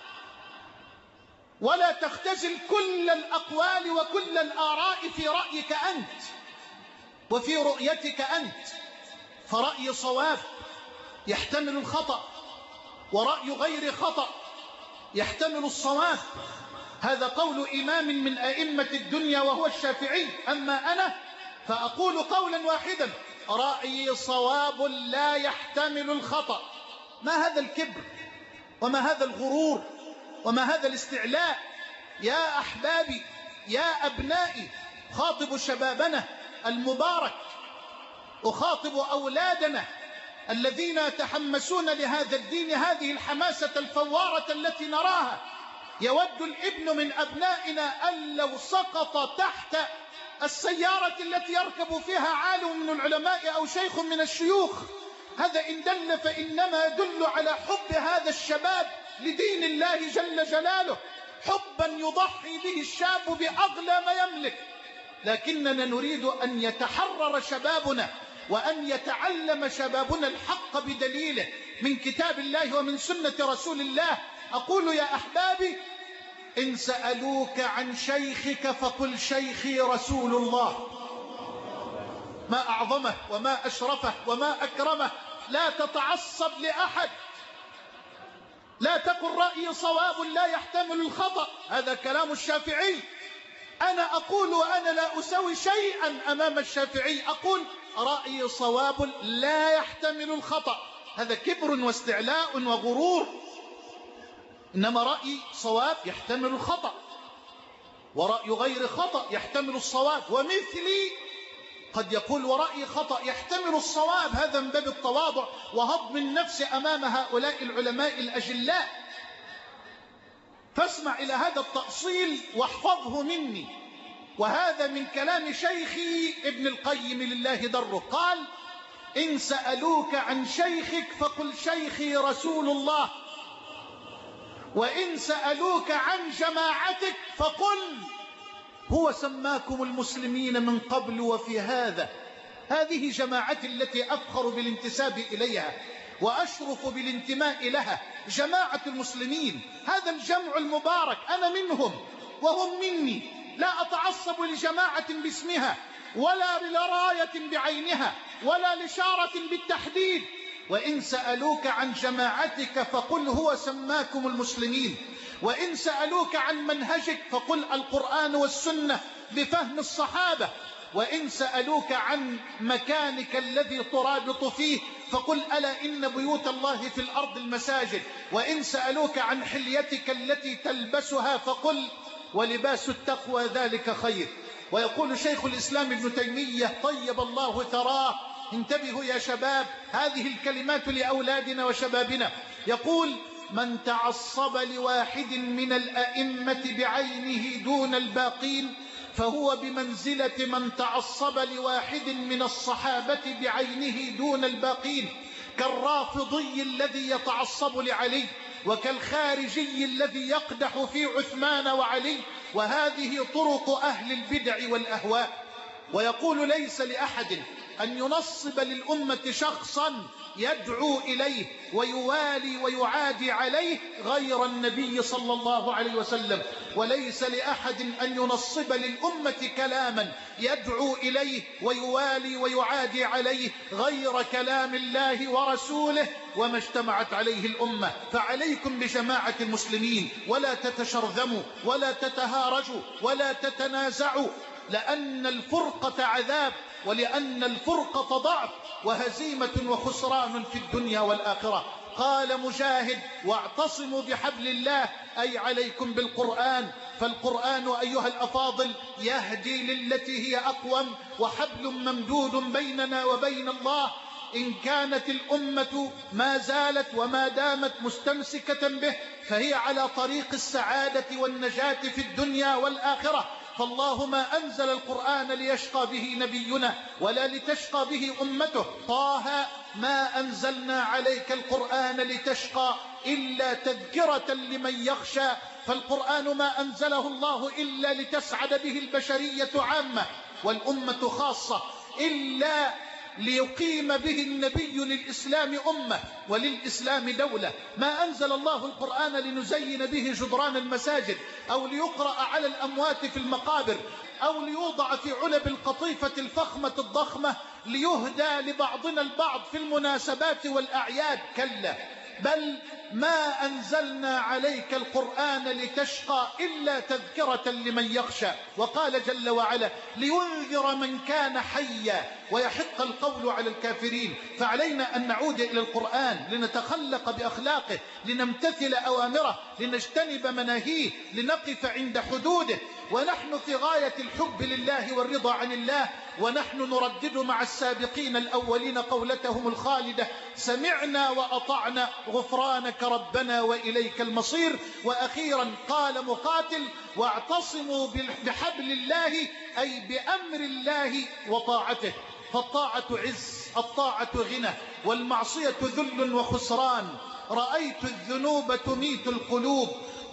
[SPEAKER 1] ولا تختزل كل الأقوال وكل الآراء في رأيك أنت وفي رؤيتك أنت. فرأي صواب يحتمل الخطأ، ورأي غير خطأ يحتمل الصواب. هذا قول إمام من أئمة الدنيا وهو الشافعي. أما أنا فأقول قولا واحدا: رأيي صواب لا يحتمل الخطأ. ما هذا الكبر وما هذا الغرور وما هذا الاستعلاء؟ يا أحبابي، يا أبنائي، خاطب شبابنا المبارك، أخاطب أولادنا الذين يتحمسون لهذا الدين هذه الحماسة الفوارة التي نراها. يود الابن من أبنائنا أن لو سقط تحت السيارة التي يركب فيها عالم من العلماء أو شيخ من الشيوخ، هذا إن دل فإنما يدل على حب هذا الشباب لدين الله جل جلاله، حبا يضحي به الشاب بأغلى ما يملك. لكننا نريد أن يتحرر شبابنا وأن يتعلم شبابنا الحق بدليله من كتاب الله ومن سنة رسول الله. أقول يا أحبابي: إن سألوك عن شيخك فقل شيخي رسول الله. ما أعظمه وما أشرفه وما أكرمه لا تتعصب لأحد، لا تقل رأيي صواب لا يحتمل الخطأ. هذا كلام الشافعي. أنا أقول وأنا لا أسوي شيئا أمام الشافعي، أقول رأيي صواب لا يحتمل الخطأ. هذا كبر واستعلاء وغرور. إنما رأيي صواب يحتمل الخطأ، ورأي غير خطأ يحتمل الصواب، ومثلي قد يقول ورأي خطأ يحتمل الصواب. هذا من باب التواضع وهضم النفس أمام هؤلاء العلماء الأجلاء. فاسمع إلى هذا التأصيل واحفظه مني. وهذا من كلام شيخي ابن القيم لله دره. قال: إن سألوك عن شيخك فقل شيخي رسول الله، وإن سألوك عن جماعتك فقل هو سماكم المسلمين من قبل وفي هذا. هذه جماعتي التي أفخر بالانتساب إليها وأشرف بالانتماء لها، جماعة المسلمين. هذا الجمع المبارك أنا منهم وهم مني، لا أتعصب لجماعة باسمها ولا لراية بعينها ولا لشارة بالتحديد. وإن سألوك عن جماعتك فقل هو سماكم المسلمين، وإن سألوك عن منهجك فقل القرآن والسنة بفهم الصحابة، وإن سألوك عن مكانك الذي ترابط فيه فقل ألا إن بيوت الله في الأرض المساجد، وإن سألوك عن حليتك التي تلبسها فقل ولباس التقوى ذلك خير. ويقول شيخ الإسلام ابن تيمية طيب الله ثراه، انتبهوا يا شباب، هذه الكلمات لأولادنا وشبابنا. يقول: من تعصب لواحد من الأئمة بعينه دون الباقين فهو بمنزلة من تعصب لواحد من الصحابة بعينه دون الباقين، كالرافضي الذي يتعصب لعلي، وكالخارجي الذي يقدح في عثمان وعلي. وهذه طرق أهل البدع والأهواء. ويقول: ليس لأحد أن ينصب للأمة شخصا يدعو إليه ويوالي ويعادي عليه غير النبي صلى الله عليه وسلم، وليس لأحد أن ينصب للأمة كلاما يدعو إليه ويوالي ويعادي عليه غير كلام الله ورسوله وما اجتمعت عليه الأمة. فعليكم بجماعة المسلمين، ولا تتشرذموا ولا تتهارجوا ولا تتنازعوا، لأن الفرقة عذاب، ولأن الفرقة ضعف وهزيمة وخسران في الدنيا والآخرة. قال مجاهد: واعتصموا بحبل الله، أي عليكم بالقرآن، فالقرآن أيها الأفاضل يهدي للتي هي أقوم، وحبل ممدود بيننا وبين الله. إن كانت الأمة ما زالت وما دامت مستمسكة به فهي على طريق السعادة والنجاة في الدنيا والآخرة. فالله ما أنزل القرآن ليشقى به نبينا ولا لتشقى به أمته. طه: ما أنزلنا عليك القرآن لتشقى إلا تذكرة لمن يخشى. فالقرآن ما أنزله الله إلا لتسعد به البشرية عامة والأمة خاصة، إلا ليقيم به النبي للإسلام أمة وللإسلام دولة. ما أنزل الله القرآن لنزين به جدران المساجد، أو ليقرأ على الأموات في المقابر، أو ليوضع في علب القطيفة الفخمة الضخمة ليهدى لبعضنا البعض في المناسبات والأعياد. كلا، بل ما أنزلنا عليك القرآن لتشقى إلا تذكرة لمن يخشى. وقال جل وعلا: لينذر من كان حيا ويحق القول على الكافرين. فعلينا أن نعود إلى القرآن لنتخلق بأخلاقه، لنمتثل أوامره، لنجتنب مناهيه، لنقف عند حدوده. ونحن في غاية الحب لله والرضا عن الله، ونحن نردد مع السابقين الأولين قولتهم الخالدة: سمعنا وأطعنا غفرانك ربنا وإليك المصير. وأخيرا قال مقاتل: واعتصموا بحبل الله، أي بأمر الله وطاعته. فالطاعة عز، الطاعة غنى، والمعصية ذل وخسران. رأيت الذنوب تميت القلوب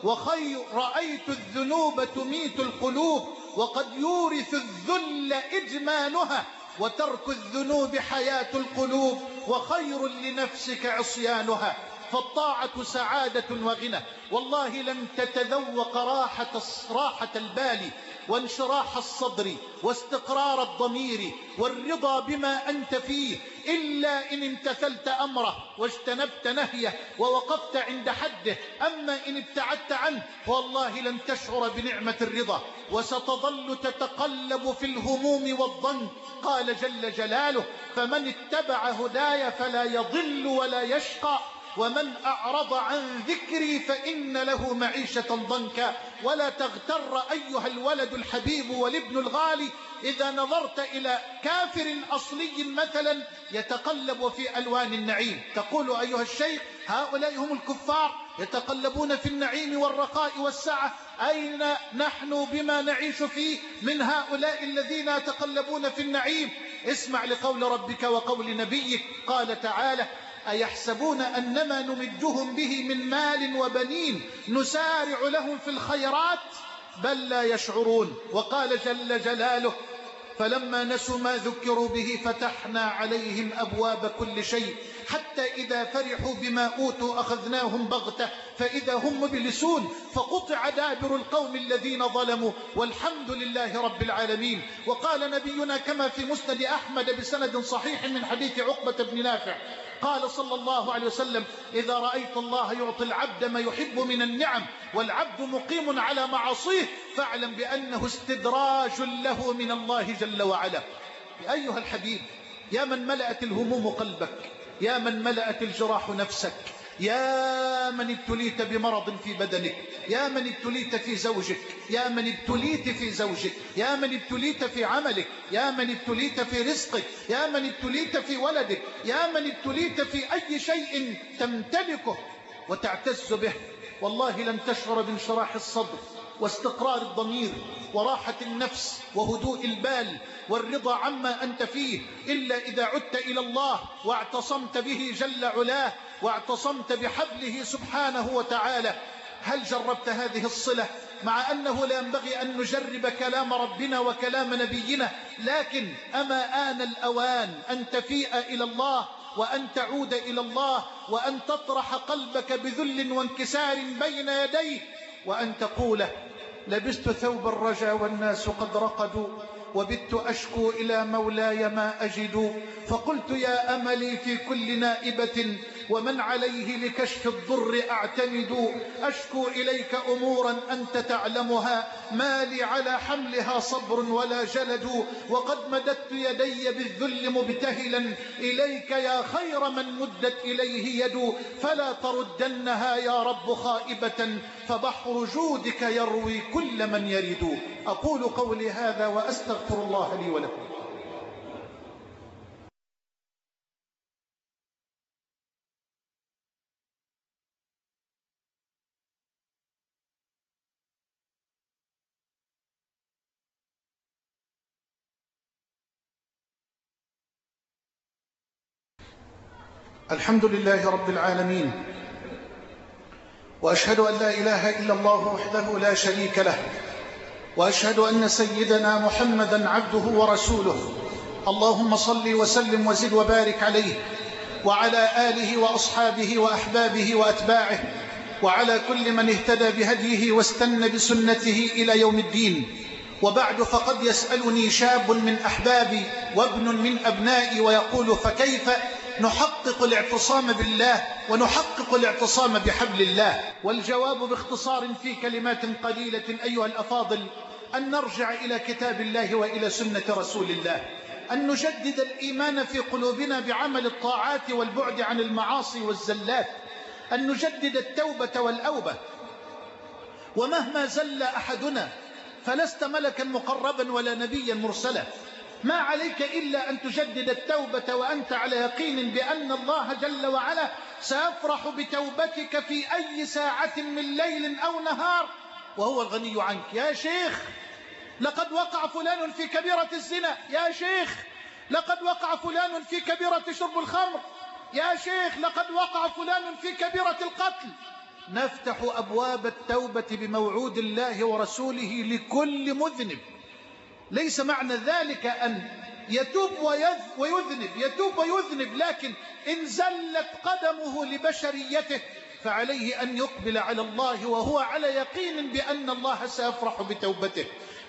[SPEAKER 1] رأيت الذنوب تميت القلوب، وقد يورث الذل إدمانها، وترك الذنوب حياة القلوب، وخير لنفسك عصيانها. فالطاعة سعادة وغنى. والله لن تتذوق راحة البال وانشراح الصدر واستقرار الضمير والرضا بما أنت فيه، إلا إن امتثلت أمره واجتنبت نهيه ووقفت عند حده. أما إن ابتعدت عنه والله لن تشعر بنعمة الرضا، وستظل تتقلب في الهموم والضنك. قال جل جلاله: فمن اتبع هداي فلا يضل ولا يشقى، ومن أعرض عن ذكري فإن له معيشة ضنكا. ولا تغتر أيها الولد الحبيب والابن الغالي إذا نظرت إلى كافر أصلي مثلا يتقلب في ألوان النعيم، تقول أيها الشيخ هؤلاء هم الكفار يتقلبون في النعيم والرخاء والسعة، أين نحن بما نعيش فيه من هؤلاء الذين يتقلبون في النعيم؟ اسمع لقول ربك وقول نبيك، قال تعالى: أيحسبون أنما نمدهم به من مال وبنين نسارع لهم في الخيرات بل لا يشعرون. وقال جل جلاله: فلما نسوا ما ذكروا به فتحنا عليهم أبواب كل شيء حتى إذا فرحوا بما أوتوا أخذناهم بغتة فإذا هم مبلسون فقطع دابر القوم الذين ظلموا والحمد لله رب العالمين. وقال نبينا كما في مسند أحمد بسند صحيح من حديث عقبة بن نافع قال صلى الله عليه وسلم: إذا رأيت الله يعطي العبد ما يحب من النعم والعبد مقيم على معاصيه فاعلم بأنه استدراج له من الله جل وعلا. أيها الحبيب، يا من ملأت الهموم قلبك، يا من ملأت الجراح نفسك، يا من ابتليت بمرض في بدنك، يا من ابتليت في زوجك، يا من ابتليت في زوجك، يا من ابتليت في عملك، يا من ابتليت في رزقك، يا من ابتليت في ولدك، يا من ابتليت في أي شيء تمتلكه وتعتز به، والله لن تشعر بانشراح الصدر واستقرار الضمير وراحة النفس وهدوء البال والرضا عما أنت فيه إلا إذا عدت إلى الله واعتصمت به جل علاه واعتصمت بحبله سبحانه وتعالى. هل جربت هذه الصلة؟ مع أنه لا ينبغي أن نجرب كلام ربنا وكلام نبينا، لكن أما آن الأوان أن تفيء إلى الله وأن تعود إلى الله وأن تطرح قلبك بذل وانكسار بين يديه وأن تقول: لبست ثوب الرجا والناس قد رقدوا وبت أشكو إلى مولاي ما أجد، فقلت يا أملي في كل نائبة ومن عليه لكشف الضر أعتمد، أشكو إليك أمورا أنت تعلمها ما لي على حملها صبر ولا جلد، وقد مددت يدي بالذل مبتهلا إليك يا خير من مدت إليه يد، فلا تردنها يا رب خائبة فبحر جودك يروي كل من يرد. أقول قولي هذا وأستغفر الله لي ولكم. الحمد لله رب العالمين، وأشهد أن لا إله إلا الله وحده لا شريك له، وأشهد أن سيدنا محمدا عبده ورسوله. اللهم صل وسلم وزد وبارك عليه وعلى آله وأصحابه وأحبابه وأتباعه وعلى كل من اهتدى بهديه واستنى بسنته إلى يوم الدين. وبعد، فقد يسألني شاب من أحبابي وابن من أبنائي ويقول: فكيف نحقق الاعتصام بالله ونحقق الاعتصام بحبل الله؟ والجواب باختصار في كلمات قليلة أيها الأفاضل: أن نرجع إلى كتاب الله وإلى سنة رسول الله، أن نجدد الإيمان في قلوبنا بعمل الطاعات والبعد عن المعاصي والزلات، أن نجدد التوبة والأوبة. ومهما زل أحدنا فلست ملكا مقربا ولا نبيا مرسلا، ما عليك إلا أن تجدد التوبة وأنت على يقين بأن الله جل وعلا سيفرح بتوبتك في أي ساعة من ليل أو نهار وهو الغني عنك. يا شيخ، لقد وقع فلان في كبيرة الزنا، يا شيخ لقد وقع فلان في كبيرة شرب الخمر، يا شيخ لقد وقع فلان في كبيرة القتل. نفتح أبواب التوبة بموعود الله ورسوله لكل مذنب. ليس معنى ذلك أن يتوب ويذنب، يتوب ويذنب، لكن إن زلت قدمه لبشريته فعليه أن يقبل على الله وهو على يقين بأن الله سيفرح بتوبته.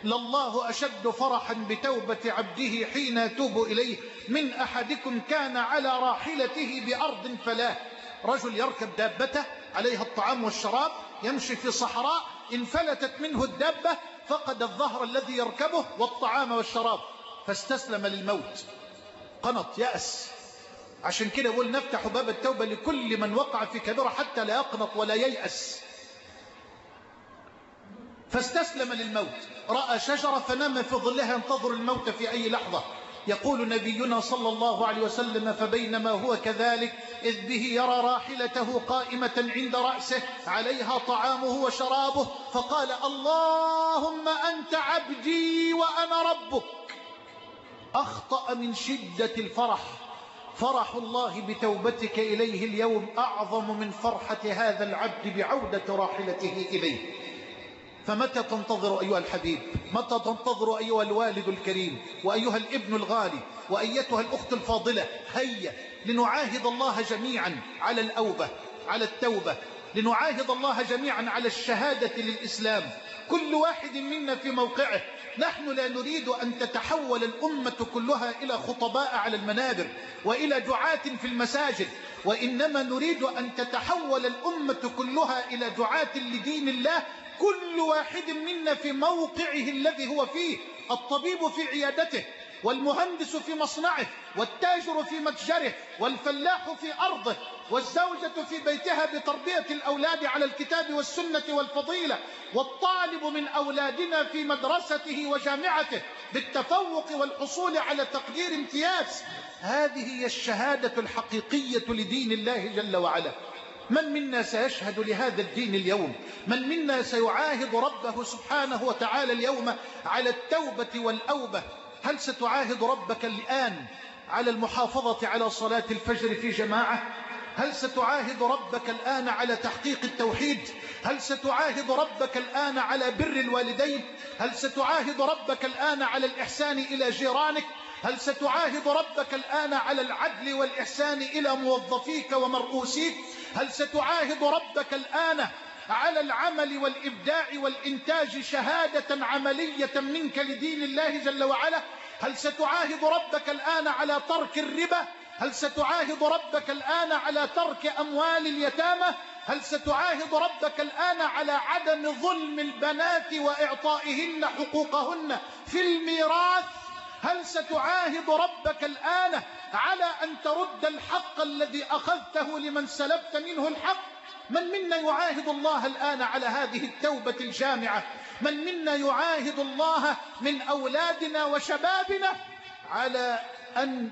[SPEAKER 1] لله أشد فرحا بتوبة عبده حين يتوب إليه من أحدكم كان على راحلته بأرض فلاه. رجل يركب دابته عليها الطعام والشراب، يمشي في صحراء، انفلتت منه الدابة، فقد الظهر الذي يركبه والطعام والشراب، فاستسلم للموت، قنط، يأس. عشان كده يقول نفتح باب التوبة لكل من وقع في كبيرة حتى لا يقنط ولا ييأس. فاستسلم للموت، رأى شجرة فنام في ظلها ينتظر الموت في أي لحظة. يقول نبينا صلى الله عليه وسلم فبينما هو كذلك إذ به يرى راحلته قائمة عند رأسه عليها طعامه وشرابه، فقال اللهم أنت عبدي وأنا ربك. أخطأ من شدة الفرح. فرح الله بتوبتك إليه اليوم أعظم من فرحة هذا العبد بعودة راحلته إليه. فمتى تنتظر أيها الحبيب؟ متى تنتظر أيها الوالد الكريم وأيها الابن الغالي وأيتها الأخت الفاضلة؟ هيا لنعاهد الله جميعا على الأوبة، على التوبة، لنعاهد الله جميعا على الشهادة للإسلام، كل واحد منا في موقعه. نحن لا نريد أن تتحول الأمة كلها إلى خطباء على المنابر وإلى دعاة في المساجد، وإنما نريد أن تتحول الأمة كلها إلى دعاة لدين الله، كل واحد منا في موقعه الذي هو فيه. الطبيب في عيادته، والمهندس في مصنعه، والتاجر في متجره، والفلاح في أرضه، والزوجة في بيتها بتربية الأولاد على الكتاب والسنة والفضيلة، والطالب من أولادنا في مدرسته وجامعته بالتفوق والحصول على تقدير امتياز. هذه هي الشهادة الحقيقية لدين الله جل وعلا. من منا سيشهد لهذا الدين اليوم؟ من منا سيعاهد ربه سبحانه وتعالى اليوم على التوبة والأوبة؟ هل ستعاهد ربك الآن على المحافظة على صلاة الفجر في جماعة؟ هل ستعاهد ربك الآن على تحقيق التوحيد؟ هل ستعاهد ربك الآن على بر الوالدين؟ هل ستعاهد ربك الآن على الإحسان إلى جيرانك؟ هل ستعاهد ربك الآن على العدل والإحسان إلى موظفيك ومرؤوسيك؟ هل ستعاهد ربك الآن على العمل والإبداع والإنتاج شهادة عملية منك لدين الله جل وعلا؟ هل ستعاهد ربك الآن على ترك الربا؟ هل ستعاهد ربك الآن على ترك أموال اليتامى؟ هل ستعاهد ربك الآن على عدم ظلم البنات وإعطائهن حقوقهن في الميراث؟ هل ستعاهد ربك الآن على أن ترد الحق الذي أخذته لمن سلبت منه الحق؟ من منا يعاهد الله الآن على هذه التوبة الجامعة؟ من منا يعاهد الله من أولادنا وشبابنا على أن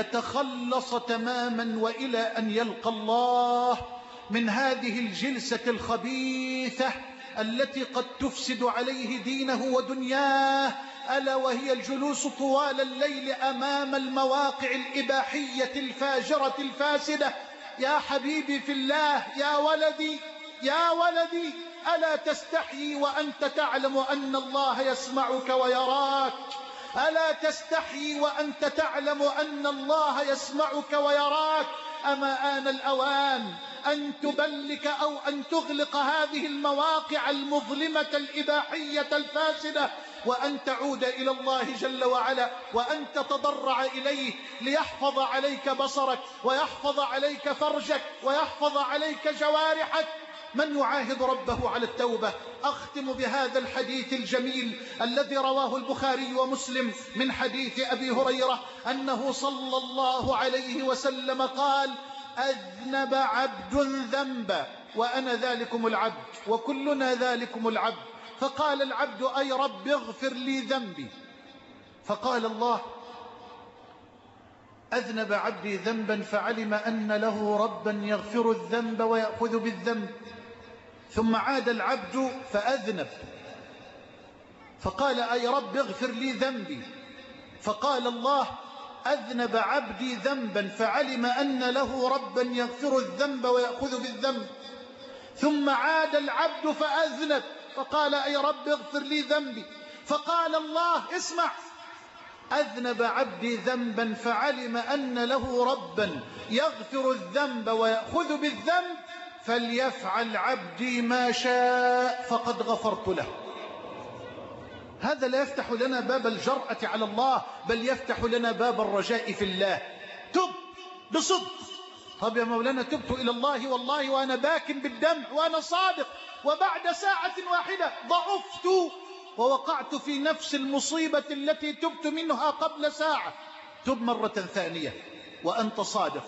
[SPEAKER 1] يتخلص تماما وإلى أن يلقى الله من هذه الجلسة الخبيثة التي قد تفسد عليه دينه ودنياه، ألا وهي الجلوس طوال الليل أمام المواقع الإباحية الفاجرة الفاسدة؟ يا حبيبي في الله، يا ولدي يا ولدي، ألا تستحيي وأنت تعلم أن الله يسمعك ويراك؟ ألا تستحيي وأنت تعلم أن الله يسمعك ويراك؟ أما آن الأوان أن تبلك أو أن تغلق هذه المواقع المظلمة الإباحية الفاسدة، وأن تعود إلى الله جل وعلا، وأن تتضرع إليه ليحفظ عليك بصرك، ويحفظ عليك فرجك، ويحفظ عليك جوارحك. من يعاهد ربه على التوبة؟ أختم بهذا الحديث الجميل الذي رواه البخاري ومسلم من حديث أبي هريرة أنه صلى الله عليه وسلم قال: أذنب عبد ذنبا وأنا ذلكم العبد وكلنا ذلكم العبد، فقال العبد: أي رب اغفر لي ذنبي. فقال الله: أذنب عبدي ذنبا فعلم أن له ربا يغفر الذنب ويأخذ بالذنب. ثم عاد العبد فأذنب فقال: أي رب اغفر لي ذنبي. فقال الله: أذنب عبدي ذنبا فعلم أن له ربا يغفر الذنب ويأخذ بالذنب. ثم عاد العبد فأذنب فقال: أي رب اغفر لي ذنبي. فقال الله: اسمع، أذنب عبدي ذنبا فعلم أن له ربا يغفر الذنب ويأخذ بالذنب، فليفعل عبدي ما شاء فقد غفرت له. هذا لا يفتح لنا باب الجرأة على الله، بل يفتح لنا باب الرجاء في الله. تب بصدق. طب يا مولانا تبت إلى الله والله وأنا باك بالدمع وأنا صادق، وبعد ساعة واحدة ضعفت ووقعت في نفس المصيبة التي تبت منها قبل ساعة. تب مرة ثانية وأنت صادق.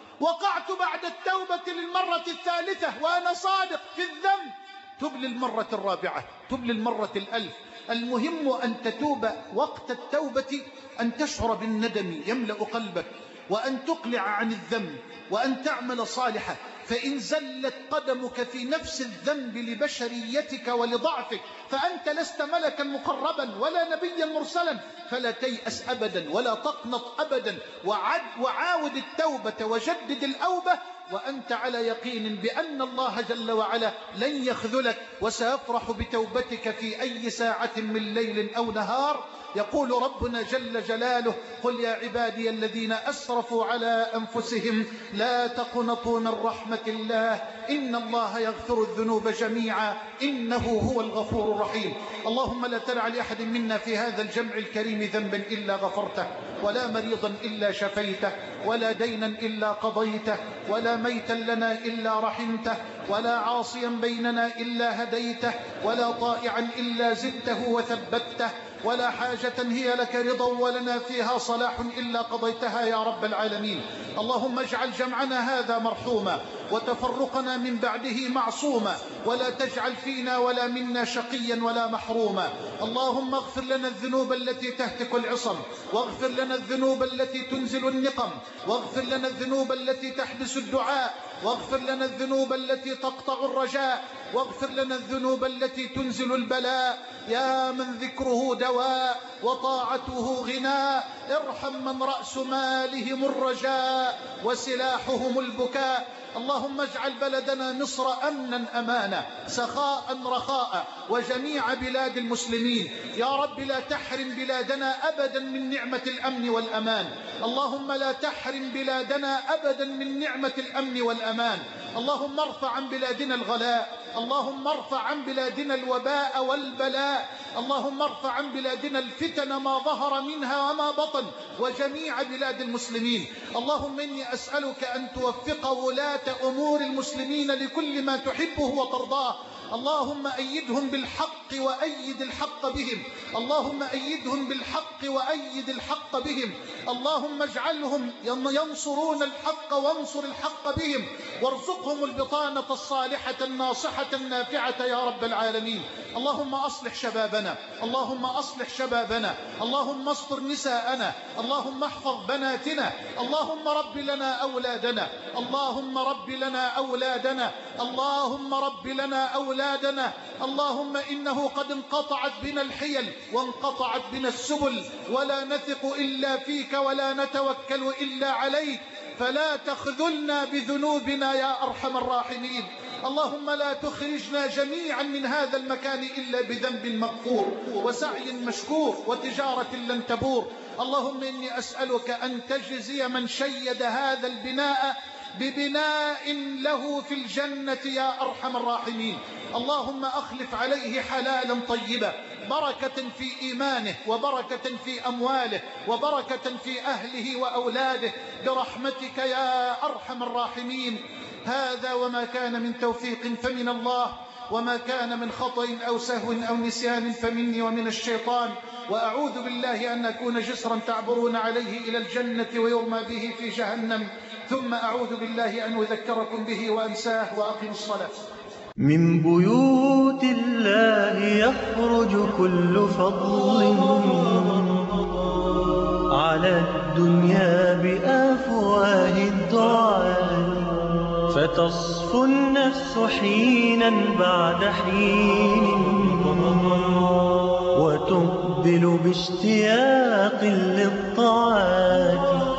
[SPEAKER 1] وقعت بعد التوبة للمرة الثالثة وأنا صادق في الذنب. تب للمرة الرابعة، تب للمرة الألف. المهم أن تتوب وقت التوبة، أن تشعر بالندم يملأ قلبك، وأن تقلع عن الذنب، وأن تعمل صالحا. فإن زلت قدمك في نفس الذنب لبشريتك ولضعفك، فأنت لست ملكا مقربا ولا نبيا مرسلا، فلا تيأس أبدا ولا تقنط أبدا، وعاود التوبة وجدد الأوبة، وأنت على يقين بأن الله جل وعلا لن يخذلك، وسيفرح بتوبتك في أي ساعة من ليل أو نهار. يقول ربنا جل جلاله: قل يا عبادي الذين أسرفوا على أنفسهم لا تقنطوا من رحمة الله إن الله يغفر الذنوب جميعا إنه هو الغفور الرحيم. اللهم لا تدع لأحد منا في هذا الجمع الكريم ذنبا إلا غفرته، ولا مريضا إلا شفيته، ولا دينا إلا قضيته، ولا ميتا لنا إلا رحمته، ولا عاصيا بيننا إلا هديته، ولا طائعا إلا زدته وثبته، ولا حاجة هي لك رضا ولنا فيها صلاح إلا قضيتها يا رب العالمين. اللهم اجعل جمعنا هذا مرحوما، وتفرقنا من بعده معصوما، ولا تجعل فينا ولا منا شقيا ولا محروما. اللهم اغفر لنا الذنوب التي تهتك العصم، واغفر لنا الذنوب التي تنزل النقم، واغفر لنا الذنوب التي تحبس الدعاء، واغفر لنا الذنوب التي تقطع الرجاء، واغفر لنا الذنوب التي تنزل البلاء. يا من ذكره دواء وطاعته غناء، ارحم من رأس مالهم الرجاء وسلاحهم البكاء. اللهم اجعل بلدنا مصر أمنا أمانا، سخاء رخاء، وجميع بلاد المسلمين. يا رب لا تحرم بلادنا أبدا من نعمة الأمن والأمان. اللهم لا تحرم بلادنا أبدا من نعمة الأمن والأمان. اللهم ارفع عن بلادنا الغلاء، اللهم ارفع عن بلادنا الوباء والبلاء، اللهم ارفع عن بلادنا الفتن ما ظهر منها وما بطن، وجميع بلاد المسلمين. اللهم إني أسألك أن توفق ولاة أمور المسلمين لكل ما تحبه وترضاه. اللهم أيدهم بالحق وأيد الحق بهم، اللهم أيدهم بالحق وأيد الحق بهم. اللهم اجعلهم ينصرون الحق وانصر الحق بهم، وارزقهم البطانة الصالحة الناصحة النافعة يا رب العالمين. اللهم أصلح شبابنا، اللهم أصلح شبابنا، اللهم استر نساءنا، اللهم احفظ بناتنا، اللهم رب لنا أولادنا، اللهم رب لنا أولادنا، اللهم رب لنا أولادنا. اللهم إنه قد انقطعت بنا الحيل وانقطعت بنا السبل، ولا نثق إلا فيك ولا نتوكل إلا عليك، فلا تخذلنا بذنوبنا يا أرحم الراحمين. اللهم لا تخرجنا جميعا من هذا المكان إلا بذنب مغفور وسعي مشكور وتجارة لن تبور. اللهم إني أسألك أن تجزي من شيد هذا البناء ببناء له في الجنة يا أرحم الراحمين. اللهم أخلف عليه حلالا طيبا، بركة في إيمانه، وبركة في أمواله، وبركة في أهله وأولاده، برحمتك يا أرحم الراحمين. هذا وما كان من توفيق فمن الله، وما كان من خطأ أو سهو أو نسيان فمني ومن الشيطان، وأعوذ بالله أن أكون جسرا تعبرون عليه إلى الجنة ويرمى به في جهنم، ثم أعوذ بالله أن أذكركم به وأنساه. وأقم الصلاة.
[SPEAKER 2] من بيوت الله يخرج كل فضل على الدنيا بأفواه الدعاء، فتصفو النفس حينا بعد حين وتقبل باشتياق للطاعات.